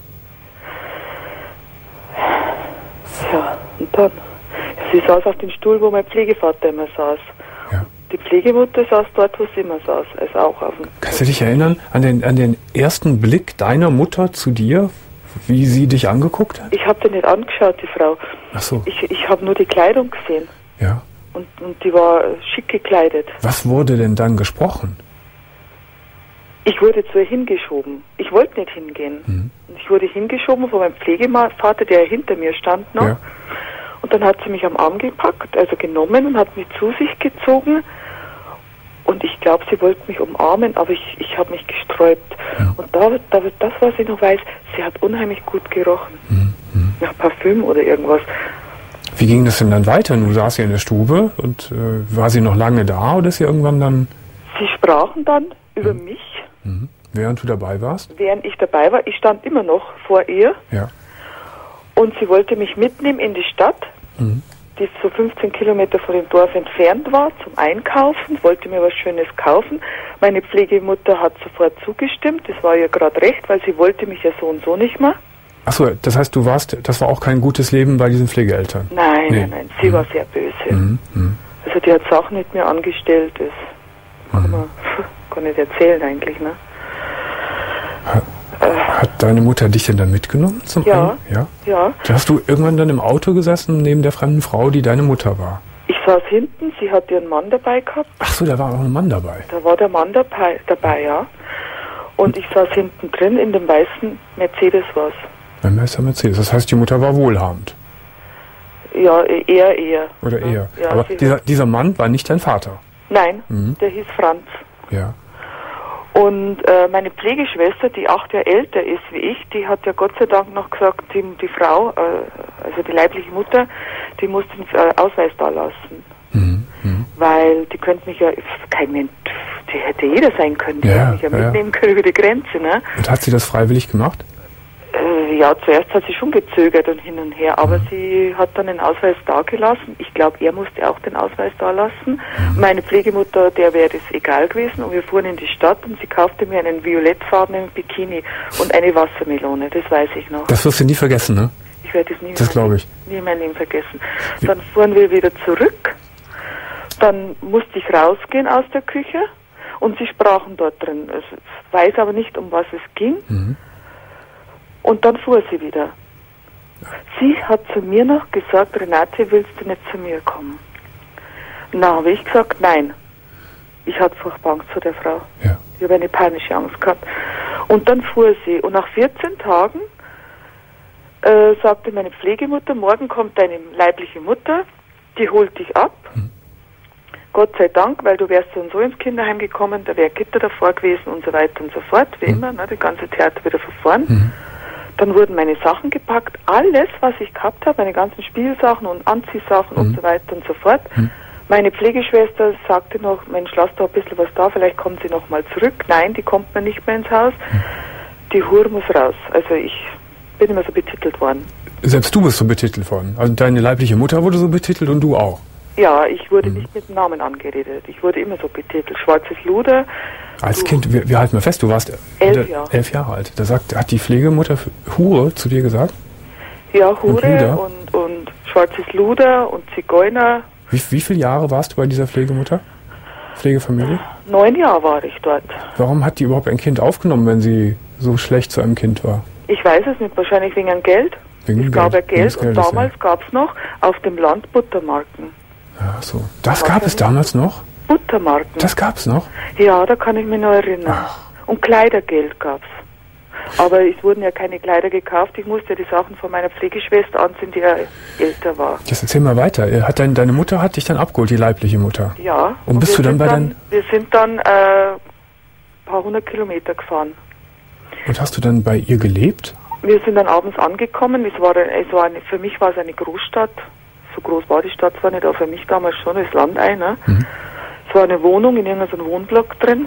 Ja, und dann? Sie saß auf dem Stuhl, wo mein Pflegevater immer saß. Ja. Die Pflegemutter saß dort, wo sie immer saß, also auch auf dem... Kannst du dich erinnern an den, an den ersten Blick deiner Mutter zu dir? Wie sie dich angeguckt hat? Ich habe die nicht angeschaut, die Frau. Ach so. Ich, ich habe nur die Kleidung gesehen. Ja. Und, und die war schick gekleidet. Was wurde denn dann gesprochen? Ich wurde zu ihr hingeschoben. Ich wollte nicht hingehen. Mhm. Ich wurde hingeschoben von meinem Pflegevater, der hinter mir stand noch. Ja. Und dann hat sie mich am Arm gepackt, also genommen und hat mich zu sich gezogen. Und ich glaube, sie wollte mich umarmen, aber ich, ich habe mich gesträubt. Ja. Und da, da, das, was ich noch weiß, sie hat unheimlich gut gerochen. Mhm. Nach Parfüm oder irgendwas. Wie ging das denn dann weiter? Nun saß sie in der Stube und äh, war sie noch lange da oder ist sie irgendwann dann... Sie sprachen dann über mhm. mich. Mhm. Während du dabei warst? Während ich dabei war. Ich stand immer noch vor ihr. Ja. Und sie wollte mich mitnehmen in die Stadt. Mhm. Die so fünfzehn Kilometer von dem Dorf entfernt war, zum Einkaufen, wollte mir was Schönes kaufen. Meine Pflegemutter hat sofort zugestimmt, das war ihr gerade recht, weil sie wollte mich ja so und so nicht mehr. Achso, das heißt, du warst, das war auch kein gutes Leben bei diesen Pflegeeltern? Nein, nee. nein, nein, sie mhm. war sehr böse. Mhm. Mhm. Also die hat Sachen mit mir angestellt, das kann man gar nicht erzählen eigentlich, ne? Ha- Hat deine Mutter dich denn dann mitgenommen zum Ja, Ein- ja. Ja. Da hast du irgendwann dann im Auto gesessen, neben der fremden Frau, die deine Mutter war? Ich saß hinten, sie hat ihren Mann dabei gehabt. Ach so, da war auch ein Mann dabei. Da war der Mann dabei, dabei ja. Und ich saß hinten drin, in dem weißen Mercedes was. Ein weißer Mercedes, das heißt, die Mutter war wohlhabend? Ja, eher, eher. Oder ja. eher. Ja, Aber dieser, dieser Mann war nicht dein Vater? Nein, mhm. der hieß Franz. Ja. Und äh, meine Pflegeschwester, die acht Jahre älter ist wie ich, die hat ja Gott sei Dank noch gesagt, die, die Frau, äh, also die leibliche Mutter, die muss den äh, Ausweis da lassen. Mhm. Mhm. Weil die könnte mich ja, kein Mensch, die hätte jeder sein können, die ja, hätte mich ja, ja mitnehmen können über die Grenze. Ne? Und hat sie das freiwillig gemacht? Äh, ja, zuerst hat sie schon gezögert und hin und her, aber mhm. sie hat dann den Ausweis da gelassen. Ich glaube, er musste auch den Ausweis da lassen. Mhm. Meine Pflegemutter, der wäre das egal gewesen und wir fuhren in die Stadt und sie kaufte mir einen violettfarbenen Bikini und eine Wassermelone, das weiß ich noch. Das wirst du nie vergessen, ne? Ich werde das nie, das glaube ich. nie in meinem Leben vergessen. Dann fuhren wir wieder zurück, dann musste ich rausgehen aus der Küche und sie sprachen dort drin. Ich weiß aber nicht, um was es ging. Mhm. Und dann fuhr sie wieder. Sie hat zu mir noch gesagt, Renate, willst du nicht zu mir kommen? Na, habe ich gesagt, nein. Ich hatte furchtbar Angst vor der Frau. Ja. Ich habe eine panische Angst gehabt. Und dann fuhr sie. Und nach vierzehn Tagen äh, sagte meine Pflegemutter, morgen kommt deine leibliche Mutter, die holt dich ab. Hm. Gott sei Dank, weil du wärst so und so ins Kinderheim gekommen, da wäre Gitter davor gewesen und so weiter und so fort, wie hm. immer, ne, die ganze Theater wieder von vorn. Hm. Dann wurden meine Sachen gepackt, alles, was ich gehabt habe, meine ganzen Spielsachen und Anziehsachen mhm. und so weiter und so fort. Mhm. Meine Pflegeschwester sagte noch, Mensch, lass da ein bisschen was da, vielleicht kommt sie noch mal zurück. Nein, die kommt mir nicht mehr ins Haus. Mhm. Die Hure muss raus. Also ich bin immer so betitelt worden. Selbst du bist so betitelt worden? Also deine leibliche Mutter wurde so betitelt und du auch? Ja, ich wurde mhm. nicht mit Namen angeredet. Ich wurde immer so betitelt. Schwarzes Luder. Als du, Kind, wir, wir halten mal fest, du warst elf Jahre, elf Jahre alt. Da sagt, hat die Pflegemutter Hure zu dir gesagt? Ja, Hure und, und, und schwarzes Luder und Zigeuner. Wie, wie viele Jahre warst du bei dieser Pflegemutter? Pflegefamilie? Neun Jahre war ich dort. Warum hat die überhaupt ein Kind aufgenommen, wenn sie so schlecht zu einem Kind war? Ich weiß es nicht, wahrscheinlich wegen dem Geld. Wegen es gab ja Geld und damals ja. gab es noch auf dem Land Buttermarken. Ach so, das gab es damals noch? Buttermarken. Das gab's noch? Ja, da kann ich mich noch erinnern. Ach. Und Kleidergeld gab's. Aber es wurden ja keine Kleider gekauft. Ich musste ja die Sachen von meiner Pflegeschwester anziehen, die ja älter war. Jetzt erzähl mal weiter. Hat dein, deine Mutter hat dich dann abgeholt, die leibliche Mutter? Ja. Und bist du dann bei dann, deinen... Wir sind dann äh, ein paar hundert Kilometer gefahren. Und hast du dann bei ihr gelebt? Wir sind dann abends angekommen. Es war, es war eine, für mich war es eine Großstadt. So groß war die Stadt zwar nicht, aber für mich damals schon das Land ein. Ne? Mhm. Es war eine Wohnung in irgendeinem Wohnblock drin.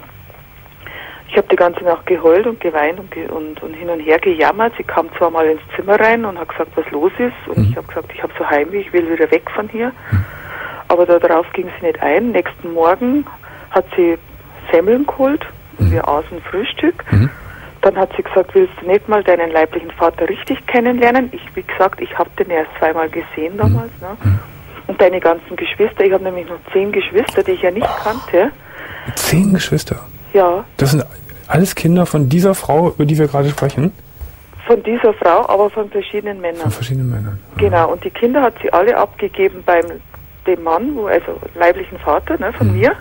Ich habe die ganze Nacht geheult und geweint und, ge und, und hin und her gejammert. Sie kam zwar mal ins Zimmer rein und hat gesagt, was los ist. Und mhm. ich habe gesagt, ich habe so Heimweh, ich will wieder weg von hier. Mhm. Aber darauf ging sie nicht ein. Nächsten Morgen hat sie Semmeln geholt und mhm. wir aßen Frühstück. Mhm. Dann hat sie gesagt, willst du nicht mal deinen leiblichen Vater richtig kennenlernen? Ich, wie gesagt, ich habe den erst zweimal gesehen damals. Ne? Mhm. Und deine ganzen Geschwister, ich habe nämlich noch zehn Geschwister, die ich ja nicht oh. kannte. Zehn Geschwister? Ja. Das sind alles Kinder von dieser Frau, über die wir gerade sprechen? Von dieser Frau, aber von verschiedenen Männern. Von verschiedenen Männern. Ah. Genau, und die Kinder hat sie alle abgegeben beim dem Mann, wo, also leiblichen Vater, ne, von mhm. mir.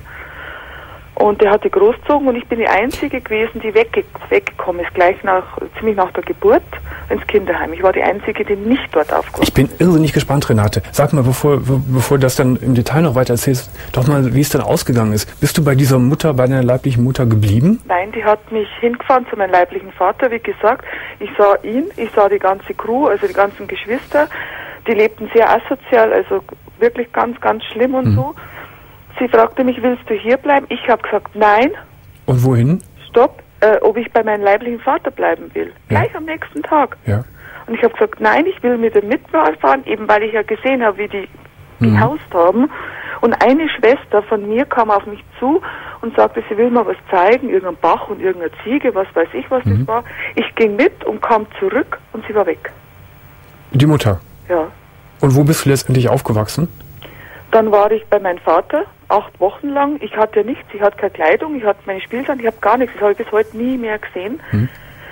Und der hat die großgezogen und ich bin die Einzige gewesen, die wegge weggekommen ist, gleich nach, ziemlich nach der Geburt ins Kinderheim. Ich war die Einzige, die nicht dort aufgekommen ist. Ich bin irrsinnig gespannt, Renate. Sag mal, bevor, bevor du das dann im Detail noch weiter erzählst, doch mal, wie es dann ausgegangen ist. Bist du bei dieser Mutter, bei deiner leiblichen Mutter geblieben? Nein, die hat mich hingefahren zu meinem leiblichen Vater, wie gesagt. Ich sah ihn, ich sah die ganze Crew, also die ganzen Geschwister. Die lebten sehr asozial, also wirklich ganz, ganz schlimm und mhm. so. Sie fragte mich, willst du hier bleiben? Ich habe gesagt, nein. Und wohin? Stopp, äh, ob ich bei meinem leiblichen Vater bleiben will. Ja. Gleich am nächsten Tag. Ja. Und ich habe gesagt, nein, ich will mit dem mitfahren, eben weil ich ja gesehen habe, wie die mhm. gehaust haben. Und eine Schwester von mir kam auf mich zu und sagte, sie will mal was zeigen, irgendein Bach und irgendeine Ziege, was weiß ich, was mhm. das war. Ich ging mit und kam zurück und sie war weg. Die Mutter? Ja. Und wo bist du letztendlich aufgewachsen? Dann war ich bei meinem Vater, acht Wochen lang. Ich hatte ja nichts, ich hatte keine Kleidung, ich hatte meine Spielsachen, ich habe gar nichts. Das habe ich bis heute nie mehr gesehen. Hm.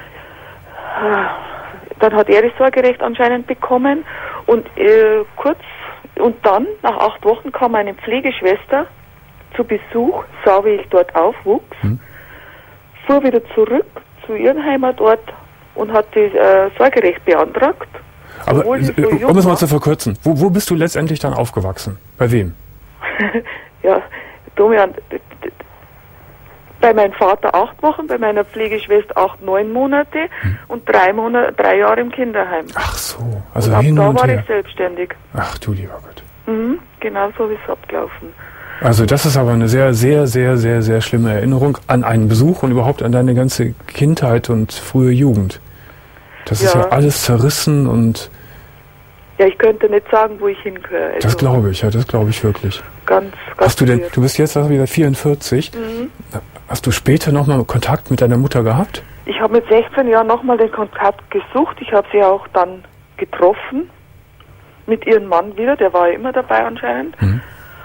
Dann hat er das Sorgerecht anscheinend bekommen. Und äh, kurz, und dann, nach acht Wochen, kam meine Pflegeschwester zu Besuch, sah, wie ich dort aufwuchs, hm. fuhr wieder zurück zu ihrem Heimatort und hat das äh, Sorgerecht beantragt. Aber äh, um es mal zu verkürzen, wo, wo bist du letztendlich dann aufgewachsen? Bei wem? Ja, Domian, bei meinem Vater acht Wochen, bei meiner Pflegeschwester acht, neun Monate hm. und drei Monate, drei Jahre im Kinderheim. Ach so, also und ab hin da und war her. ich selbstständig. Ach du lieber Gott. Mhm, genau so ist es abgelaufen. Also das ist aber eine sehr, sehr, sehr, sehr, sehr schlimme Erinnerung an einen Besuch und überhaupt an deine ganze Kindheit und frühe Jugend. Das ja. ist ja alles zerrissen und... Ja, ich könnte nicht sagen, wo ich hingehöre. Also das glaube ich, ja, das glaube ich wirklich. Ganz, ganz Hast du denn, du bist jetzt wieder vierundvierzig, mhm. hast du später nochmal Kontakt mit deiner Mutter gehabt? Ich habe mit sechzehn Jahren nochmal den Kontakt gesucht. Ich habe sie auch dann getroffen. Mit ihrem Mann wieder, der war ja immer dabei anscheinend. Mhm.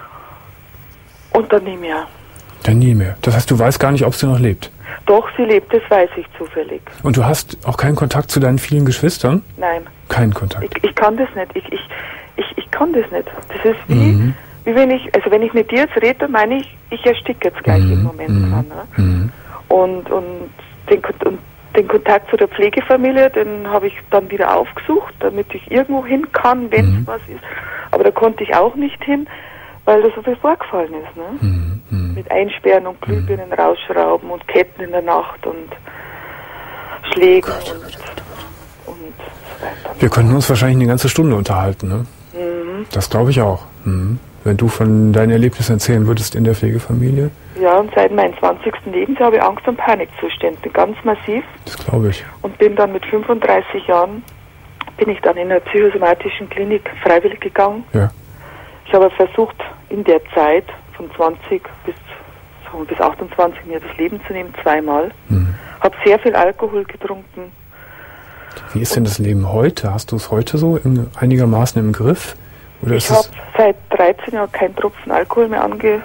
Und dann nie mehr. Dann nie mehr. Das heißt, du weißt gar nicht, ob sie noch lebt? Doch, sie lebt, das weiß ich zufällig. Und du hast auch keinen Kontakt zu deinen vielen Geschwistern? Nein. Keinen Kontakt? Ich, ich kann das nicht. Ich, ich, ich, ich kann das nicht. Das ist wie, mhm. wie wenn ich, also wenn ich mit dir jetzt rede, meine ich, ich ersticke jetzt gleich mhm. im Moment mhm. dran. Ne? Mhm. Und, und, den, und den Kontakt zu der Pflegefamilie, den habe ich dann wieder aufgesucht, damit ich irgendwo hin kann, wenn es mhm. was ist. Aber da konnte ich auch nicht hin, weil da so viel vorgefallen ist. Ne? Mhm. Mhm. Mit Einsperren und Glühbirnen mhm. rausschrauben und Ketten in der Nacht und Schlägen Gott, und, Gott, Gott. und so weiter. Wir könnten uns wahrscheinlich eine ganze Stunde unterhalten, ne? Mhm. Das glaube ich auch. Mhm. Wenn du von deinen Erlebnissen erzählen würdest in der Pflegefamilie. Ja, und seit meinem zwanzigsten Lebensjahr habe ich Angst- und Panikzustände, ganz massiv. Das glaube ich. Und bin dann mit fünfunddreißig Jahren, bin ich dann in einer psychosomatischen Klinik freiwillig gegangen. Ja. Ich habe versucht, in der Zeit von zwanzig bis, bis achtundzwanzig mir das Leben zu nehmen, zweimal. Mhm. Habe sehr viel Alkohol getrunken. Wie ist denn das Leben heute? Hast du es heute so in, einigermaßen im Griff? Oder ich habe seit dreizehn Jahren keinen Tropfen Alkohol mehr ange,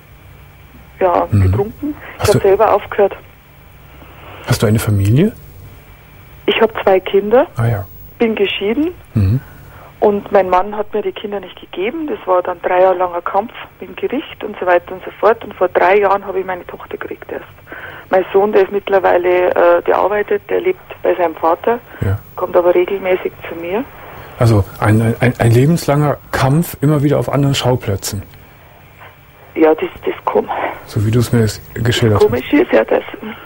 ja, mhm. getrunken. Ich habe selber aufgehört. Hast du eine Familie? Ich habe zwei Kinder, ah, ja. bin geschieden mhm. und mein Mann hat mir die Kinder nicht gegeben. Das war dann drei Jahre langer Kampf im Gericht und so weiter und so fort. Und vor drei Jahren habe ich meine Tochter gekriegt erst. Mein Sohn, der ist mittlerweile, äh, der arbeitet, der lebt bei seinem Vater, ja. kommt aber regelmäßig zu mir. Also ein, ein, ein lebenslanger Kampf immer wieder auf anderen Schauplätzen. Ja, das ist komisch. So wie du es mir jetzt geschildert hast. Komisch ist ja, dass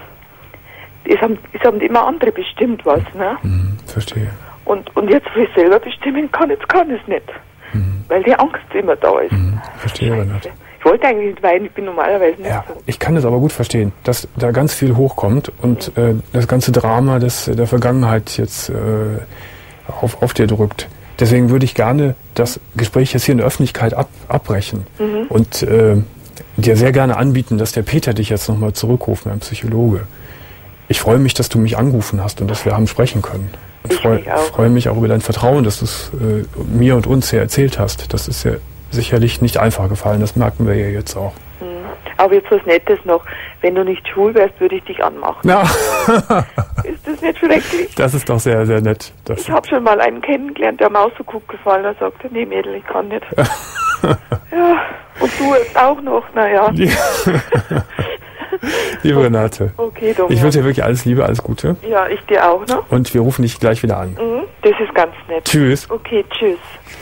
es haben, es haben immer andere bestimmt was, ne? Mhm, verstehe. Und, und jetzt, wo ich selber bestimmen kann, jetzt kann ich es nicht. Mhm. Weil die Angst immer da ist. Mhm, verstehe aber nicht. Ich wollte eigentlich nicht weinen, ich bin normalerweise nicht ja, so. Ich kann das aber gut verstehen, dass da ganz viel hochkommt und mhm. äh, das ganze Drama des, der Vergangenheit jetzt äh, auf, auf dir drückt. Deswegen würde ich gerne das Gespräch jetzt hier in der Öffentlichkeit ab, abbrechen mhm. und äh, dir sehr gerne anbieten, dass der Peter dich jetzt nochmal zurückruft, mein Psychologe. Ich freue mich, dass du mich angerufen hast und dass wir haben sprechen können. Und ich freue, freue mich auch über dein Vertrauen, dass du es äh, mir und uns hier erzählt hast. Das ist ja sicherlich nicht einfach gefallen, das merken wir ja jetzt auch. Mhm. Aber jetzt was Nettes noch. Wenn du nicht schwul wärst, würde ich dich anmachen. Ja. Ist das nicht schrecklich? Das ist doch sehr, sehr nett. Das ich habe schon mal einen kennengelernt, der mir auch so gut gefallen hat. Er sagte, nee Mädel, ich kann nicht. Ja, und du jetzt auch noch, naja. Liebe Renate, okay, Domian. Ich wünsche dir wirklich alles Liebe, alles Gute. Ja, ich dir auch noch. Und wir rufen dich gleich wieder an. Mhm, das ist ganz nett. Tschüss. Okay, tschüss.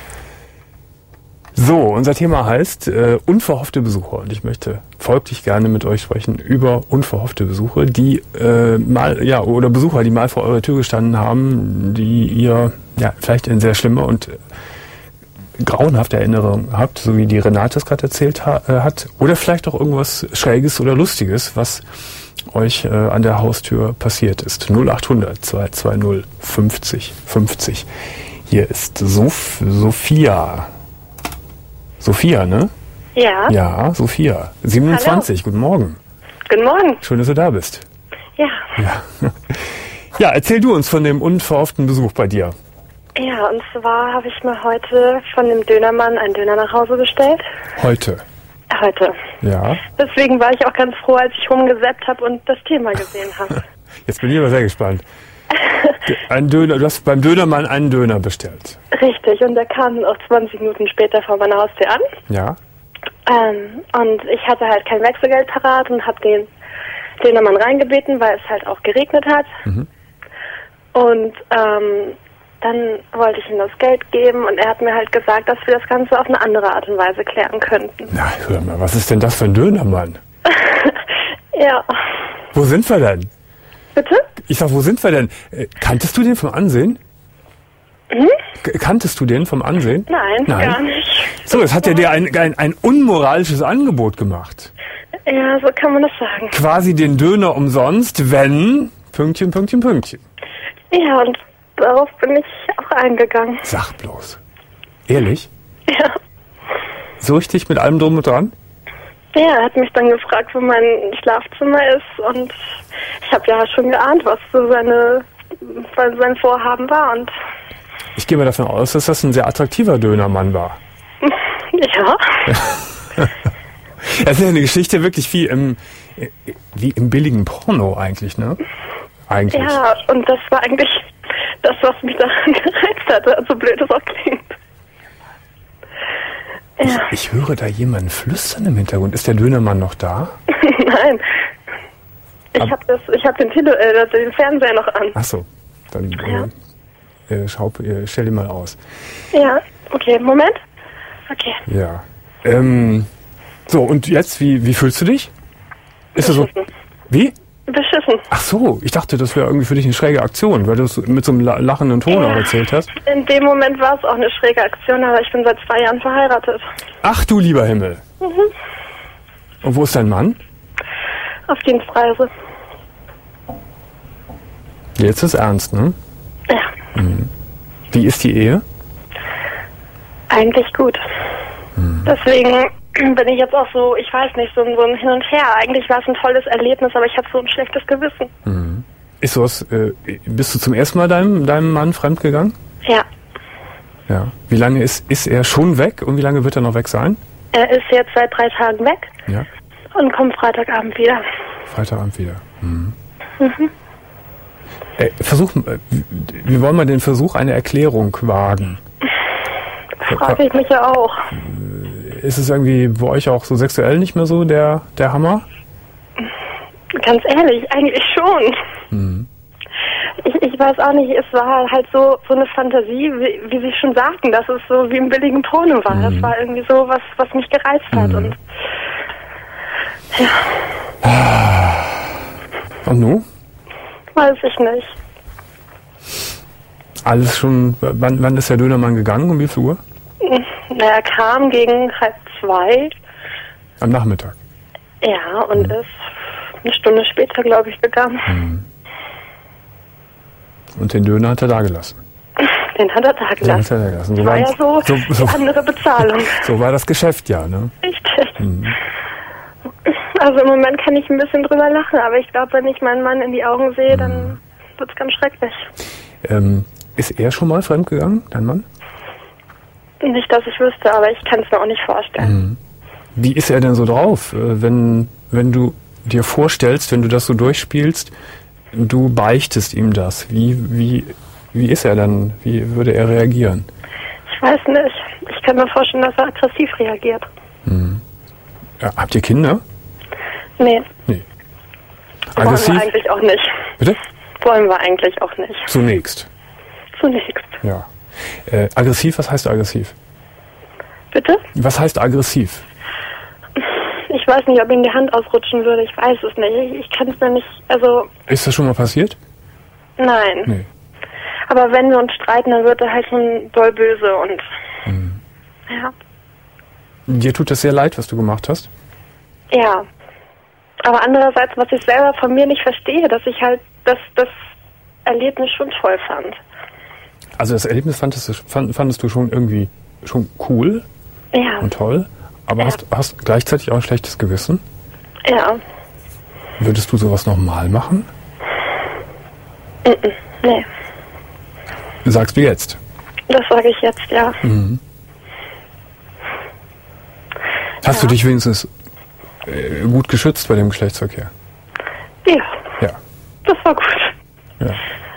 So, unser Thema heißt äh, unverhoffte Besucher und ich möchte folglich gerne mit euch sprechen über unverhoffte Besuche, die äh, mal, ja, oder Besucher, die mal vor eurer Tür gestanden haben, die ihr ja vielleicht in sehr schlimme und äh, grauenhafte Erinnerungen habt, so wie die Renate es gerade erzählt ha- äh, hat, oder vielleicht auch irgendwas Schräges oder Lustiges, was euch äh, an der Haustür passiert ist. null acht hundert zwei zwei null fünfzig fünfzig. Hier ist Sof- Sophia. Sophia, ne? Ja. Ja, Sophia. siebenundzwanzig, Hallo. Guten Morgen. Guten Morgen. Schön, dass du da bist. Ja. Ja, ja, erzähl du uns von dem unverhofften Besuch bei dir. Ja, und zwar habe ich mir heute von dem Dönermann einen Döner nach Hause bestellt. Heute? Heute. Ja. Deswegen war ich auch ganz froh, als ich rumgesäppt habe und das Thema gesehen habe. Jetzt bin ich aber sehr gespannt. Ein Döner, du hast beim Dönermann einen Döner bestellt. Richtig, und der kam auch zwanzig Minuten später vor meiner Haustür an. Ja. Ähm, und ich hatte halt kein Wechselgeld parat und habe den Dönermann reingebeten, weil es halt auch geregnet hat. Mhm. Und ähm, dann wollte ich ihm das Geld geben und er hat mir halt gesagt, dass wir das Ganze auf eine andere Art und Weise klären könnten. Na, hör mal, was ist denn das für ein Dönermann? Ja. Wo sind wir denn? Bitte? Ich sag, wo sind wir denn? Äh, kanntest du den vom Ansehen? Hm? K- kanntest du den vom Ansehen? Nein, Nein, gar nicht. So, jetzt hat er dir ein, ein, ein unmoralisches Angebot gemacht. Ja, so kann man das sagen. Quasi den Döner umsonst, wenn... Pünktchen, Pünktchen, Pünktchen. Ja, und darauf bin ich auch eingegangen. Sag bloß. Ehrlich? Ja. So richtig mit allem drum und dran? Ja, er hat mich dann gefragt, wo mein Schlafzimmer ist und ich habe ja schon geahnt, was so seine, was sein Vorhaben war und... Ich gehe mal davon aus, dass das ein sehr attraktiver Dönermann war. Ja. Das ist ja eine Geschichte wirklich wie im, wie im billigen Porno eigentlich, ne? Eigentlich. Ja, und das war eigentlich das, was mich daran gereizt hatte, so blöd es auch klingt. Ich, Ja. ich höre da jemanden flüstern im Hintergrund. Ist der Dönermann noch da? Nein. Ich Ab- habe das, ich habe den, Tele äh, den Fernseher noch an. Ach so, dann äh, äh, schau, äh, stell ihn mal aus. Ja, okay, Moment. Okay. Ja. Ähm, so, und jetzt, wie, wie fühlst du dich? Ist das so? Beschissen. Wie? Beschissen. Ach so, ich dachte, das wäre irgendwie für dich eine schräge Aktion, weil du es mit so einem la- lachenden Ton auch erzählt hast. In dem Moment war es auch eine schräge Aktion, aber ich bin seit zwei Jahren verheiratet. Ach du lieber Himmel. Mhm. Und wo ist dein Mann? Auf Dienstreise. Jetzt ist ernst, ne? Ja, Wie ist die Ehe? eigentlich gut. Deswegen bin ich jetzt auch so, ich weiß nicht, so, ein- so ein Hin und Her. Eigentlich war es ein tolles Erlebnis, aber ich habe so ein schlechtes Gewissen. Ist sowas, äh, bist du zum ersten Mal deinem, deinem Mann fremdgegangen? Ja, Ja. Wie lange ist, ist er schon weg und wie lange wird er noch weg sein? er ist jetzt seit drei Tagen weg Ja. und kommt Freitagabend wieder. Freitagabend wieder. Mhm. Äh, Versuch, äh, wir wollen mal den Versuch einer Erklärung wagen. Frage ich mich ja auch. Ist es irgendwie bei euch auch so sexuell nicht mehr so der, der Hammer? Ganz ehrlich, eigentlich schon. Ich, ich weiß auch nicht, es war halt so, so eine Fantasie, wie, wie Sie schon sagten, dass es so wie im billigen Porno war. Das war irgendwie so was, was mich gereizt hat. Und Und nu? weiß ich nicht. Alles schon, wann, wann ist der Dönermann gegangen? Um wie viel Uhr? Na, er kam gegen halb zwei, Am Nachmittag. ja, und ist eine Stunde später, glaube ich, gegangen. Und den Döner hat er da gelassen. Den hat er da Den hat gelassen. er da gelassen. So War ja so, so, so, die andere Bezahlung. so war das Geschäft ja, ne? Richtig. Also im Moment kann ich ein bisschen drüber lachen, aber ich glaube, wenn ich meinen Mann in die Augen sehe, dann wird es ganz schrecklich. Ähm, ist er schon mal fremdgegangen, dein Mann? Nicht, dass ich wüsste, aber ich kann es mir auch nicht vorstellen. Wie ist er denn so drauf, äh, wenn, wenn du dir vorstellst, wenn du das so durchspielst, du beichtest ihm das? Wie, wie, wie ist er dann? Wie würde er reagieren? Ich weiß nicht. Ich kann mir vorstellen, dass er aggressiv reagiert. Ja, habt ihr Kinder? Nee, Nee. wollen Aggressiv? wir eigentlich auch nicht. Bitte? Wollen wir eigentlich auch nicht. Zunächst. Zunächst. Ja. Äh, aggressiv, was heißt aggressiv? Bitte? Was heißt aggressiv? Ich weiß nicht, ob ihm die Hand ausrutschen würde. Ich weiß es nicht. Ich, ich kann es mir nicht, also, Ist das schon mal passiert? nein. Nee. Aber wenn wir uns streiten, dann wird er halt schon doll böse und, ja. Dir tut das sehr leid, was du gemacht hast? Ja. Aber andererseits, was ich selber von mir nicht verstehe, dass ich halt das, das Erlebnis schon toll fand. Also das Erlebnis fandest du, fand, fandest du schon irgendwie schon cool Ja. und toll, aber Ja. hast, hast gleichzeitig auch ein schlechtes Gewissen? Ja. Würdest du sowas nochmal machen? Nee. Sagst du jetzt? Das sage ich jetzt, ja. Hast Ja. du dich wenigstens äh, gut geschützt bei dem Geschlechtsverkehr? Ja. Ja. Das war gut. Ja.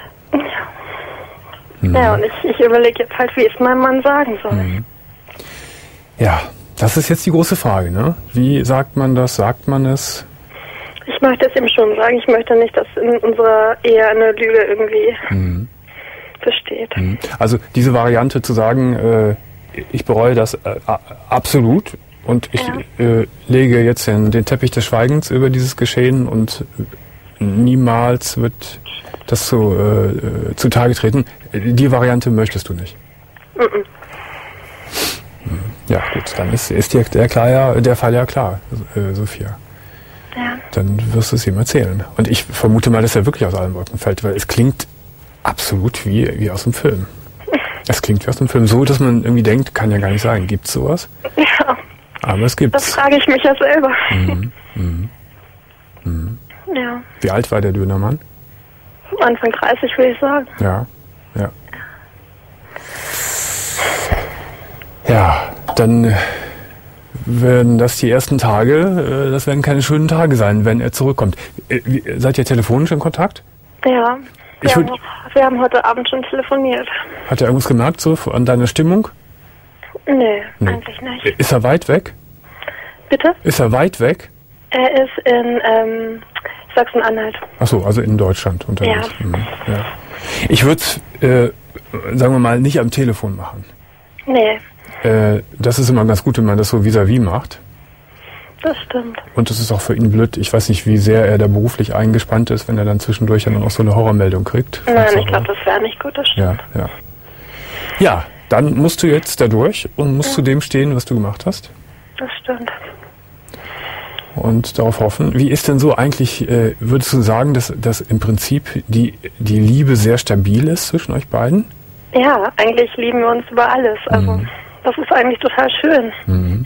Ja, und ich, ich überlege jetzt halt, wie ich es meinem Mann sagen soll. Ja, das ist jetzt die große Frage, ne? Wie sagt man das? Sagt man es? Ich möchte es ihm schon sagen. Ich möchte nicht, dass in unserer Ehe eine Lüge irgendwie besteht. Also diese Variante zu sagen, äh, ich bereue das äh, absolut und ich ja. äh, lege jetzt den, den Teppich des Schweigens über dieses Geschehen und niemals wird das zu, äh, zutage treten. Die Variante möchtest du nicht? Mhm. Ja gut, dann ist, ist der, der, klar, ja, der Fall ja klar, äh, Sophia. Ja. Dann wirst du es ihm erzählen. Und ich vermute mal, dass er wirklich aus allen Wolken fällt, weil es klingt absolut wie, wie aus dem Film. Es klingt wie aus dem Film. So, dass man irgendwie denkt, kann ja gar nicht sein. Gibt's sowas? Ja. Aber es gibt's. Das frage ich mich ja selber. Mhm. Mhm. Mhm. Ja. Wie alt war der Dönermann? Anfang dreißig, würde ich sagen. Ja, ja. Ja, dann werden das die ersten Tage, das werden keine schönen Tage sein, wenn er zurückkommt. Seid ihr telefonisch in Kontakt? Ja, wir, ich haben, auch, wir haben heute Abend schon telefoniert. Hat er irgendwas gemerkt so an deiner Stimmung? Nee, nee, eigentlich nicht. Ist er weit weg? Bitte? Ist er weit weg? Er ist in ähm, Sachsen-Anhalt. Ach so, also in Deutschland unterwegs. Ja. Mhm, ja. Ich würde es, äh, sagen wir mal, nicht am Telefon machen. Nee. Äh, das ist immer ganz gut, wenn man das so vis-à-vis macht. Das stimmt. Und das ist auch für ihn blöd. Ich weiß nicht, wie sehr er da beruflich eingespannt ist, wenn er dann zwischendurch dann auch so eine Horrormeldung kriegt. Nein, ich glaube, das wäre nicht gut, das stimmt. Ja, ja. Ja, dann musst du jetzt da durch und musst ja. zu dem stehen, was du gemacht hast. Das stimmt. Und darauf hoffen. Wie ist denn so eigentlich, äh, würdest du sagen, dass, dass im Prinzip die, die Liebe sehr stabil ist zwischen euch beiden? Ja, eigentlich lieben wir uns über alles. Also mhm. das ist eigentlich total schön. Mhm.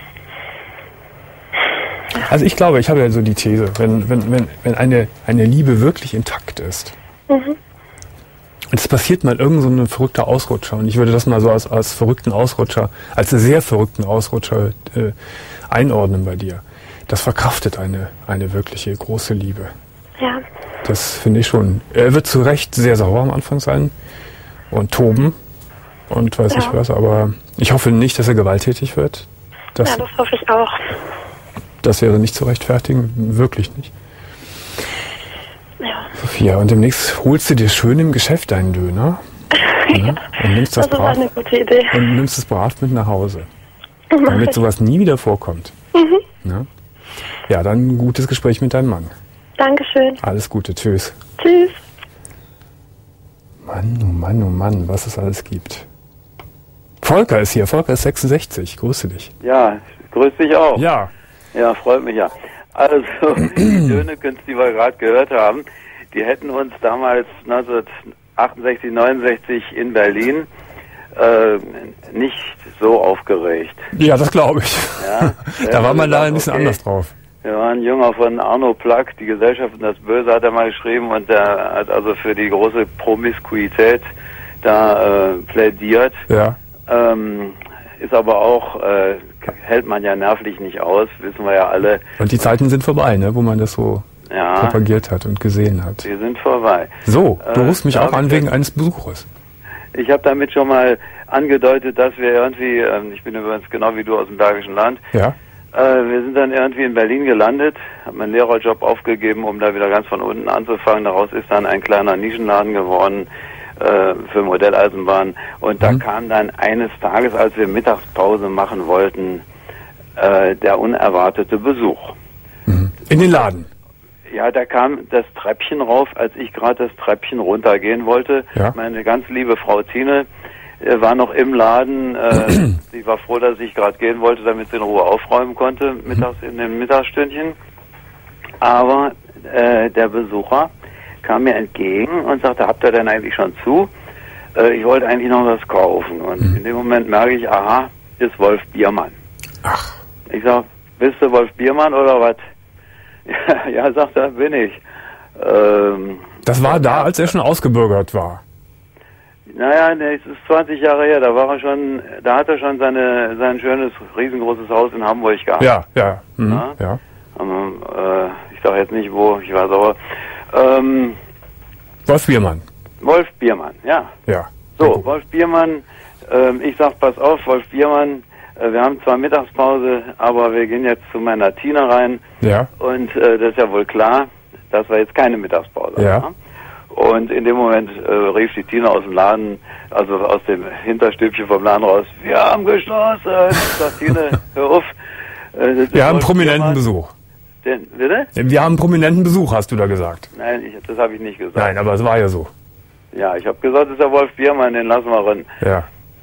Also ich glaube, ich habe ja so die These, wenn, wenn, wenn, wenn eine, eine Liebe wirklich intakt ist, mhm. und es passiert mal irgend so ein verrückter Ausrutscher, und ich würde das mal so als, als verrückten Ausrutscher, als einen sehr verrückten Ausrutscher äh, einordnen bei dir. Das verkraftet eine, eine wirkliche große Liebe. Ja. Das finde ich schon. Er wird zu Recht sehr sauer am Anfang sein und toben und weiß ja. ich was, aber ich hoffe nicht, dass er gewalttätig wird. Das, ja, das hoffe ich auch. Das wäre nicht zu rechtfertigen, wirklich nicht. Ja. Sophia, und demnächst holst du dir schön im Geschäft deinen Döner ja. Ne? und nimmst das, das brav, ist eine gute Idee. und nimmst es brav mit nach Hause, damit sowas nie wieder vorkommt. Mhm. Ja? Ja, dann ein gutes Gespräch mit deinem Mann. Dankeschön. Alles Gute, tschüss. Tschüss. Mann, oh Mann, oh Mann, was es alles gibt. Volker ist hier, Volker ist sechsundsechzig, grüße dich. Ja, grüß dich auch. Ja. Ja, freut mich ja. Also, die Dönekens, die wir gerade gehört haben, die hätten uns damals neunzehnhundertachtundsechzig, neunundsechzig in Berlin äh, nicht so aufgeregt. Ja, das glaube ich. Ja, da war man da ein bisschen okay. anders drauf. Wir waren Jünger von Arno Plack, die Gesellschaft und das Böse hat er mal geschrieben, und der hat also für die große Promiskuität da äh, plädiert. Ja. Ähm, ist aber auch, äh, hält man ja nervlich nicht aus, wissen wir ja alle. Und die Zeiten sind vorbei, ne, wo man das so ja, propagiert hat und gesehen hat. Die sind vorbei. So, du äh, rufst mich auch an wegen eines Besuches. Ich habe damit schon mal angedeutet, dass wir irgendwie, äh, ich bin übrigens genau wie du aus dem Bergischen Land, ja. äh, wir sind dann irgendwie in Berlin gelandet, haben meinen Lehrerjob aufgegeben, um da wieder ganz von unten anzufangen. Daraus ist dann ein kleiner Nischenladen geworden, für Modelleisenbahn, und da mhm. kam dann eines Tages, als wir Mittagspause machen wollten, äh, der unerwartete Besuch. Mhm. In den Laden? Ja, da kam das Treppchen rauf, als ich gerade das Treppchen runtergehen wollte. Ja. Meine ganz liebe Frau Tine äh, war noch im Laden. Äh, sie war froh, dass ich gerade gehen wollte, damit sie in Ruhe aufräumen konnte, mittags in dem Mittagsstündchen. Aber äh, der Besucher kam mir entgegen und sagte, habt ihr denn eigentlich schon zu? Äh, ich wollte eigentlich noch was kaufen. Und mhm. in dem Moment merke ich, aha, ist Wolf Biermann. Ach. Ich sag, bist du Wolf Biermann oder was? Ja, ja, sagt er, bin ich. Ähm, das war da, als er schon ausgebürgert war? Naja, es ist zwanzig Jahre her, da war er schon, da hat er schon seine, sein schönes, riesengroßes Haus in Hamburg gehabt. Ja, ja. Mhm. ja? ja. Um, äh, ich sag jetzt nicht wo, ich war sauer. Ähm, Wolf Biermann. Wolf Biermann, ja. Ja. So, Wolf Biermann, ähm, ich sag, pass auf, Wolf Biermann, äh, wir haben zwar Mittagspause, aber wir gehen jetzt zu meiner Tina rein. Ja. Und äh, das ist ja wohl klar, dass wir jetzt keine Mittagspause ja. haben. Und in dem Moment äh, rief die Tina aus dem Laden, also aus dem Hinterstübchen vom Laden raus, wir haben geschlossen. Ich sag, Tina, hör auf. Äh, wir haben prominenten Besuch. Den, bitte? Wir haben prominenten Besuch, hast du da gesagt. Nein, ich, das habe ich nicht gesagt. Nein, aber es war ja so. Ja, ich habe gesagt, das ist der Wolf Biermann, den lassen wir rein. Ja.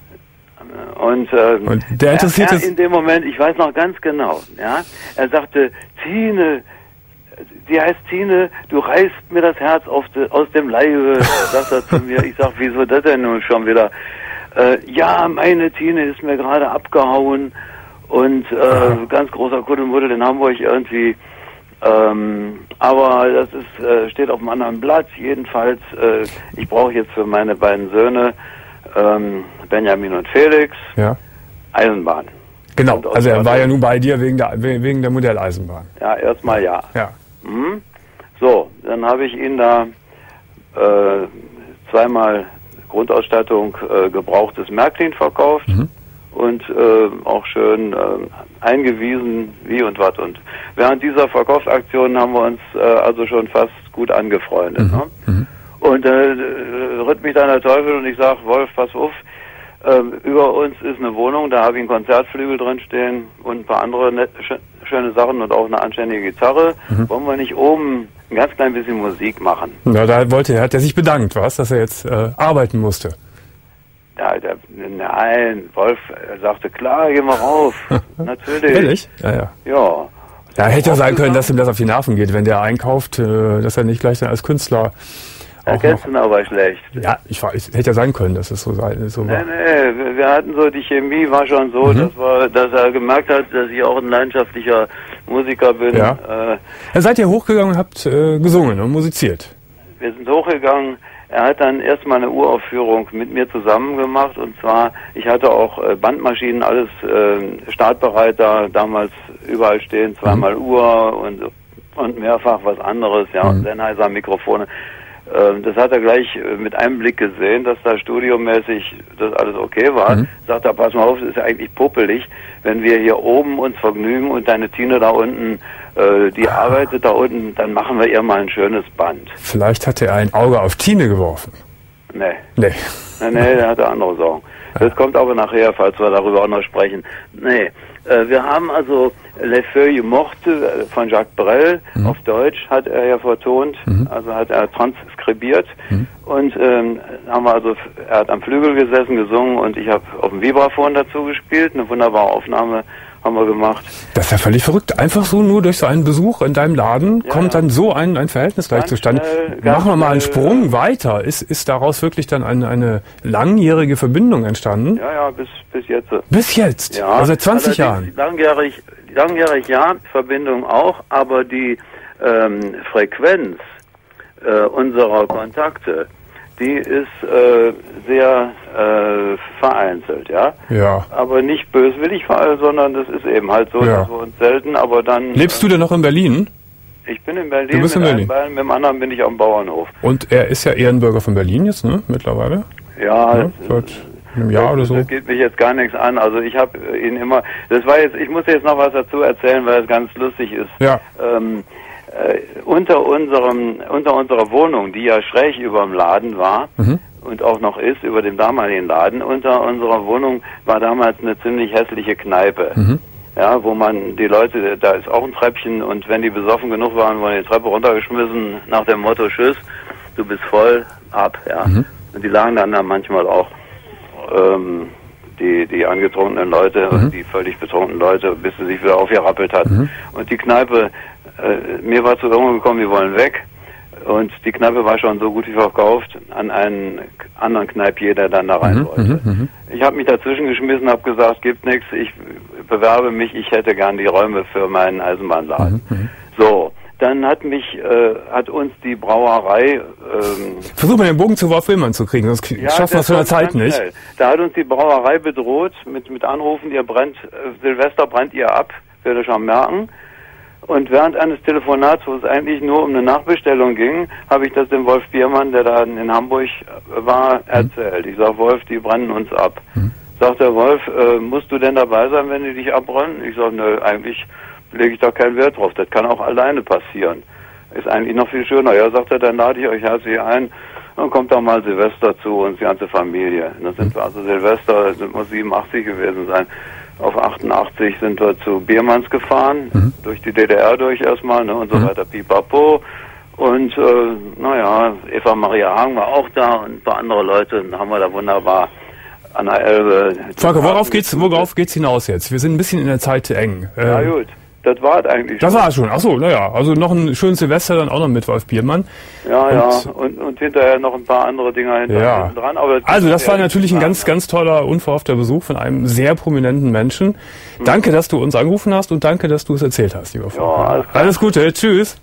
Und, ähm, Und der interessiert er, er es in dem Moment, ich weiß noch ganz genau, ja, er sagte, Tine, die heißt Tine, du reißt mir das Herz auf de, aus dem Leibe, sagt er zu mir. Ich sag, wieso das denn nun schon wieder? Äh, ja, meine Tine ist mir gerade abgehauen und äh, ganz großer Kuddelmuddel in Hamburg irgendwie. Ähm, aber das ist, äh, steht auf einem anderen Blatt. Jedenfalls, äh, ich brauche jetzt für meine beiden Söhne, ähm, Benjamin und Felix, ja. Eisenbahn. Genau, also er war ja nun bei dir wegen der, wegen der Modelleisenbahn. Ja, erstmal ja. Ja. Mhm. So, dann habe ich ihn da äh, zweimal Grundausstattung äh, gebrauchtes Märklin verkauft mhm. und äh, auch schön äh, eingewiesen, wie und was. Und während dieser Verkaufsaktion haben wir uns äh, also schon fast gut angefreundet. Mhm. Ne? Mhm. Und äh, ritt mich dann der Teufel und ich sag, Wolf, pass auf, äh, über uns ist eine Wohnung, da habe ich einen Konzertflügel drin stehen und ein paar andere nette, schöne Sachen und auch eine anständige Gitarre. Mhm. Wollen wir nicht oben ein ganz klein bisschen Musik machen? Ja, da wollte er, hat er sich bedankt, was, dass er jetzt äh, arbeiten musste. Ja, der, nein, Wolf er sagte, klar, geh mal rauf. Natürlich. Ehrlich? Ja, ja. Ja. Ja, hätte ja sein können, dass ihm das auf die Nerven geht, wenn der einkauft, äh, dass er nicht gleich dann als Künstler auch noch... ihn aber schlecht. Ja, ich war, es hätte ja sein können, dass es so, sein, so war. Nee, nee, wir, wir hatten so, die Chemie war schon so, mhm. dass, wir, dass er gemerkt hat, dass ich auch ein leidenschaftlicher Musiker bin. Ja. Äh, ja, seid ihr hochgegangen und habt äh, gesungen und musiziert? Wir sind hochgegangen. Er hat dann erstmal eine Uraufführung mit mir zusammen gemacht und zwar, ich hatte auch äh, Bandmaschinen, alles äh, startbereit da, damals überall stehen, zweimal mhm. Uhr und, und mehrfach was anderes, ja, mhm. und Sennheiser Mikrofone. Äh, das hat er gleich äh, mit einem Blick gesehen, dass da studiomäßig das alles okay war. Mhm. Sagt er, pass mal auf, das ist ja eigentlich puppelig, wenn wir hier oben uns vergnügen und deine Tine da unten die arbeitet da unten, dann machen wir ihr mal ein schönes Band. Vielleicht hat er ein Auge auf Tine geworfen. Nee. Nee. Nee, nee, der hatte andere Sorgen. Ja. Das kommt aber nachher, falls wir darüber auch noch sprechen. Nee, äh, wir haben also Les Feuilles Mortes von Jacques Brel, mhm. auf Deutsch hat er ja vertont, mhm. also hat er transkribiert. Mhm. Und ähm, haben wir also, er hat am Flügel gesessen, gesungen und ich habe auf dem Vibraphon dazu gespielt, eine wunderbare Aufnahme haben wir gemacht. Das ist ja völlig verrückt. Einfach so nur durch so einen Besuch in deinem Laden ja, kommt dann so ein, ein Verhältnis gleich zustande. Schnell, Machen wir mal einen Sprung äh, weiter. Ist, ist daraus wirklich dann eine, eine langjährige Verbindung entstanden? Ja, ja, bis, bis jetzt. Bis jetzt? Ja. Also seit zwanzig Jahren? Langjährig, langjährig ja, Verbindung auch, aber die ähm, Frequenz äh, unserer Kontakte, die ist äh, sehr äh, vereinzelt, ja. Ja. Aber nicht böswillig, sondern das ist eben halt so, ja. dass wir uns selten, aber dann... Lebst äh, du denn noch in Berlin? Ich bin in Berlin, du bist mit in Berlin. Einem, mit dem anderen bin ich am Bauernhof. Und er ist ja Ehrenbürger von Berlin jetzt, ne, mittlerweile? Ja, ja seit einem Jahr das, oder so. Das geht mich jetzt gar nichts an. Also ich habe ihn immer... Das war jetzt... Ich muss jetzt noch was dazu erzählen, weil es ganz lustig ist. Ja. Ähm, Äh, unter unserem unter unserer Wohnung, die ja schräg über dem Laden war mhm. und auch noch ist, über dem damaligen Laden, unter unserer Wohnung war damals eine ziemlich hässliche Kneipe. Mhm. Ja, wo man die Leute, da ist auch ein Treppchen und wenn die besoffen genug waren, wurden die Treppe runtergeschmissen nach dem Motto, tschüss, du bist voll, ab, ja. Mhm. Und die lagen dann da manchmal auch ähm, die die angetrunkenen Leute mhm. und die völlig betrunkenen Leute, bis sie sich wieder aufgerappelt hatten. Mhm. Und die Kneipe, äh, mir war zu Ohren gekommen, wir wollen weg. Und die Kneipe war schon so gut wie verkauft an einen anderen Kneipier, der dann da rein mhm. wollte. Mhm. Ich habe mich dazwischen geschmissen, habe gesagt, gibt nichts, ich bewerbe mich, ich hätte gern die Räume für meinen Eisenbahnladen. Mhm. So. Dann hat mich, äh, hat uns die Brauerei... Ähm, Versuch mal den Bogen zu Wolf Willmann zu kriegen, sonst ja, schaffen wir es in der Zeit nicht. Schnell. Da hat uns die Brauerei bedroht mit, mit Anrufen, ihr brennt, äh, Silvester brennt ihr ab, werdet ihr schon merken. Und während eines Telefonats, wo es eigentlich nur um eine Nachbestellung ging, habe ich das dem Wolf Biermann, der da in Hamburg war, erzählt. Ich sag, Wolf, die brennen uns ab. Mhm. Sagt der Wolf, äh, musst du denn dabei sein, wenn die dich abbrennen? Ich sag, nö, eigentlich... lege ich da keinen Wert drauf. Das kann auch alleine passieren. ist eigentlich noch viel schöner. Ja, sagt er, dann lade ich euch herzlich ein. Dann kommt doch mal Silvester zu uns, die ganze Familie. Dann sind wir also Silvester, sind wir siebenundachtzig gewesen sein. Auf achtundachtzig sind wir zu Biermanns gefahren, mhm. durch die D D R durch erstmal, ne, und so mhm. weiter, pipapo. Und, äh, naja, Eva Maria Hagen war auch da und ein paar andere Leute, dann haben wir da wunderbar an der Elbe. Volker, worauf geht's, worauf geht's hinaus jetzt? Wir sind ein bisschen in der Zeit eng. Ähm, ja, gut. Das war es eigentlich schon. Das war es schon. Achso, naja. Also noch ein schönes Silvester dann auch noch mit Wolf Biermann. Ja, und, ja. Und, und hinterher noch ein paar andere Dinger hinter ja. dran. Aber das also das war natürlich ein ganz, ganz toller, unverhoffter Besuch von einem sehr prominenten Menschen. Hm. Danke, dass du uns angerufen hast und danke, dass du es erzählt hast, lieber Volker. Ja, alles, alles Gute. Tschüss.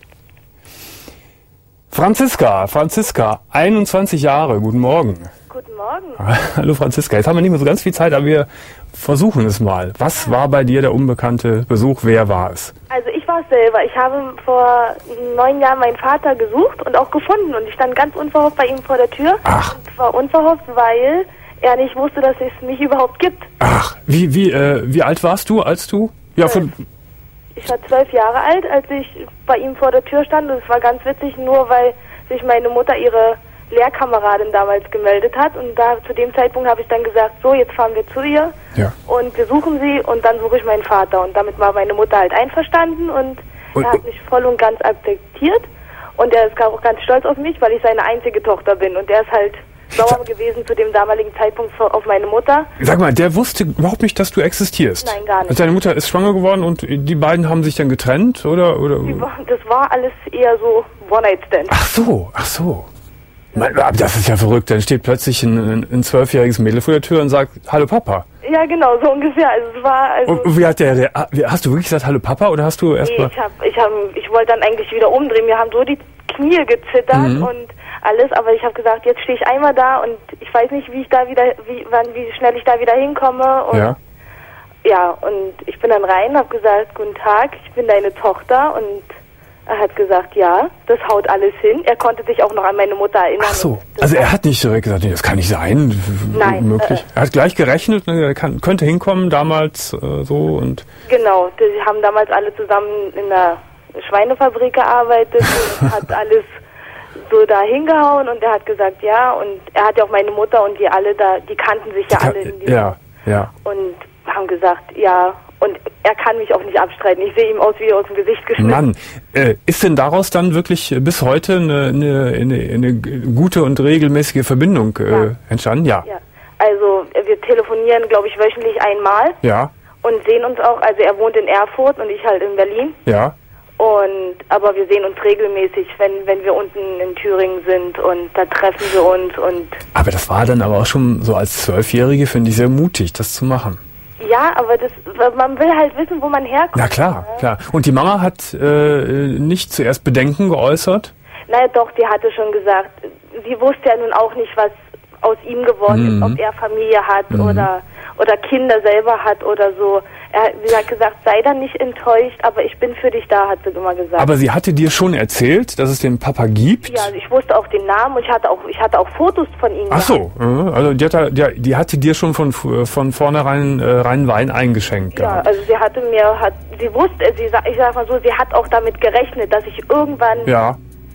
Franziska, Franziska, einundzwanzig Jahre. Guten Morgen. Guten Morgen. Hallo Franziska. Jetzt haben wir nicht mehr so ganz viel Zeit, aber wir versuchen es mal. Was war bei dir der unbekannte Besuch? Wer war es? Also ich war es selber. Ich habe vor neun Jahren meinen Vater gesucht und auch gefunden. Und ich stand ganz unverhofft bei ihm vor der Tür. Ach. Und zwar unverhofft, weil er nicht wusste, dass es mich überhaupt gibt. Ach, wie, wie, äh, wie alt warst du, als du... Ja, von... Ich war zwölf Jahre alt, als ich bei ihm vor der Tür stand. Und es war ganz witzig, nur weil sich meine Mutter ihre Lehrkameradin damals gemeldet hat. Und da zu dem Zeitpunkt habe ich dann gesagt, so, jetzt fahren wir zu ihr ja. und wir suchen sie und dann suche ich meinen Vater. Und damit war meine Mutter halt einverstanden und, und er hat mich voll und ganz akzeptiert. Und er ist auch ganz stolz auf mich, weil ich seine einzige Tochter bin. Und er ist halt sauer gewesen zu dem damaligen Zeitpunkt auf meine Mutter. Sag mal, der wusste überhaupt nicht, dass du existierst? Nein, gar nicht. Also deine Mutter ist schwanger geworden und die beiden haben sich dann getrennt, oder? oder? Das war alles eher so One-Night-Stand. Ach so, ach so. Das ist ja verrückt. Dann steht plötzlich ein, ein zwölfjähriges Mädel vor der Tür und sagt, hallo Papa. Ja, genau, so ungefähr. Also es war also. Und wie hat der, hast du wirklich gesagt, hallo Papa, oder hast du erst nee, mal? ich hab, ich hab, ich wollte dann eigentlich wieder umdrehen. Mir haben so die Knie gezittert mhm. und alles, aber ich habe gesagt, jetzt stehe ich einmal da und ich weiß nicht, wie ich da wieder, wie, wann, wie schnell ich da wieder hinkomme. Und ja. Ja, und ich bin dann rein, habe gesagt, guten Tag, ich bin deine Tochter und er hat gesagt, ja, das haut alles hin. Er konnte sich auch noch an meine Mutter erinnern. Ach so, also er hat nicht direkt gesagt, nee, das kann nicht sein. Nein. Möglich. Äh, er hat gleich gerechnet, er kann, könnte hinkommen damals äh, so und... Genau, die haben damals alle zusammen in der Schweinefabrik gearbeitet und hat alles so da hingehauen und er hat gesagt, ja, und er hat ja auch meine Mutter und die alle da, die kannten sich ja die alle. In diesem, ja, ja. Und haben gesagt, ja, und er kann mich auch nicht abstreiten. Ich sehe ihm aus wie aus dem Gesicht geschnitten. Mann, äh, ist denn daraus dann wirklich bis heute eine, eine, eine, eine gute und regelmäßige Verbindung äh, ja. entstanden? Ja. ja. Also wir telefonieren, glaube ich, wöchentlich einmal. Ja. Und sehen uns auch, also er wohnt in Erfurt und ich halt in Berlin. Ja. Und aber wir sehen uns regelmäßig, wenn wenn wir unten in Thüringen sind und da treffen wir uns und. Aber das war dann aber auch schon so als Zwölfjährige, finde ich, sehr mutig, das zu machen. Ja, aber das, man will halt wissen, wo man herkommt. Na klar, ne? klar. Und die Mama hat äh, nicht zuerst Bedenken geäußert? Naja, doch, die hatte schon gesagt, sie wusste ja nun auch nicht, was aus ihm geworden mhm. ist, ob er Familie hat mhm. oder oder Kinder selber hat oder so. Er, sie hat gesagt, sei dann nicht enttäuscht, aber ich bin für dich da, hat sie immer gesagt. Aber sie hatte dir schon erzählt, dass es den Papa gibt? Ja, ich wusste auch den Namen und ich hatte auch, ich hatte auch Fotos von ihm. Ach so, also die, hat, die, die hatte dir schon von von vornherein äh, reinen Wein eingeschenkt. Ja, gehabt. also sie hatte mir, hat, sie wusste, sie, ich sag mal so, sie hat auch damit gerechnet, dass ich irgendwann... Ja.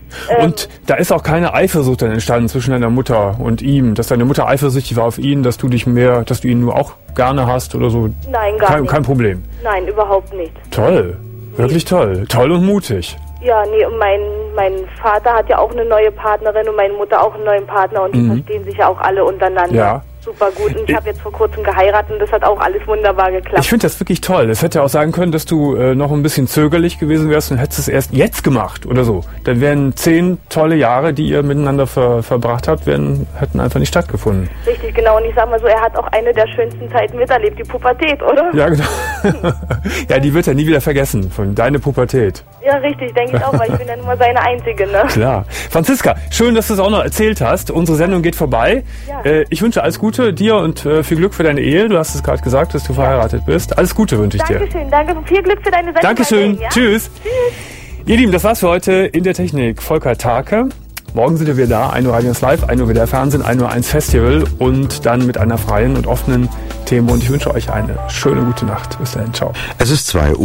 Und ähm, da ist auch keine Eifersucht dann entstanden zwischen deiner Mutter und ihm, dass deine Mutter eifersüchtig war auf ihn, dass du dich mehr, dass du ihn nur auch gerne hast oder so? Nein, gar kein, nicht. Kein Problem? Nein, überhaupt nicht. Toll, wirklich toll. Toll und mutig. Ja, nee, und mein, mein Vater hat ja auch eine neue Partnerin und meine Mutter auch einen neuen Partner und die mhm. verstehen sich ja auch alle untereinander. Ja. Super gut. Und ich habe jetzt vor kurzem geheiratet und das hat auch alles wunderbar geklappt. Ich finde das wirklich toll. Es hätte auch sein können, dass du äh, noch ein bisschen zögerlich gewesen wärst und hättest es erst jetzt gemacht oder so. Dann wären zehn tolle Jahre, die ihr miteinander ver verbracht habt, wären, hätten einfach nicht stattgefunden. Richtig, genau. Und ich sag mal so, er hat auch eine der schönsten Zeiten miterlebt, die Pubertät, oder? Ja, genau. Ja, die wird er nie wieder vergessen, von deine Pubertät. Ja, richtig, denke ich auch, weil ich bin ja nur seine Einzige, ne? Klar. Franziska, schön, dass du es auch noch erzählt hast. Unsere Sendung geht vorbei. Ja. Äh, ich wünsche alles Gute dir und äh, viel Glück für deine Ehe. Du hast es gerade gesagt, dass du verheiratet bist. Alles Gute wünsche ich dir. Dankeschön, danke. Viel Glück für deine Sendung. Dankeschön. Ja? Tschüss. Tschüss. Ihr Lieben, das war's für heute in der Technik. Volker Tarke. Morgen sind wir wieder da. ein Uhr Radio eins Live, ein Uhr W D R Fernsehen, ein Uhr eins Festival und dann mit einer freien und offenen Themen. Und ich wünsche euch eine schöne, gute Nacht. Bis dahin. Ciao. Es ist zwei Uhr.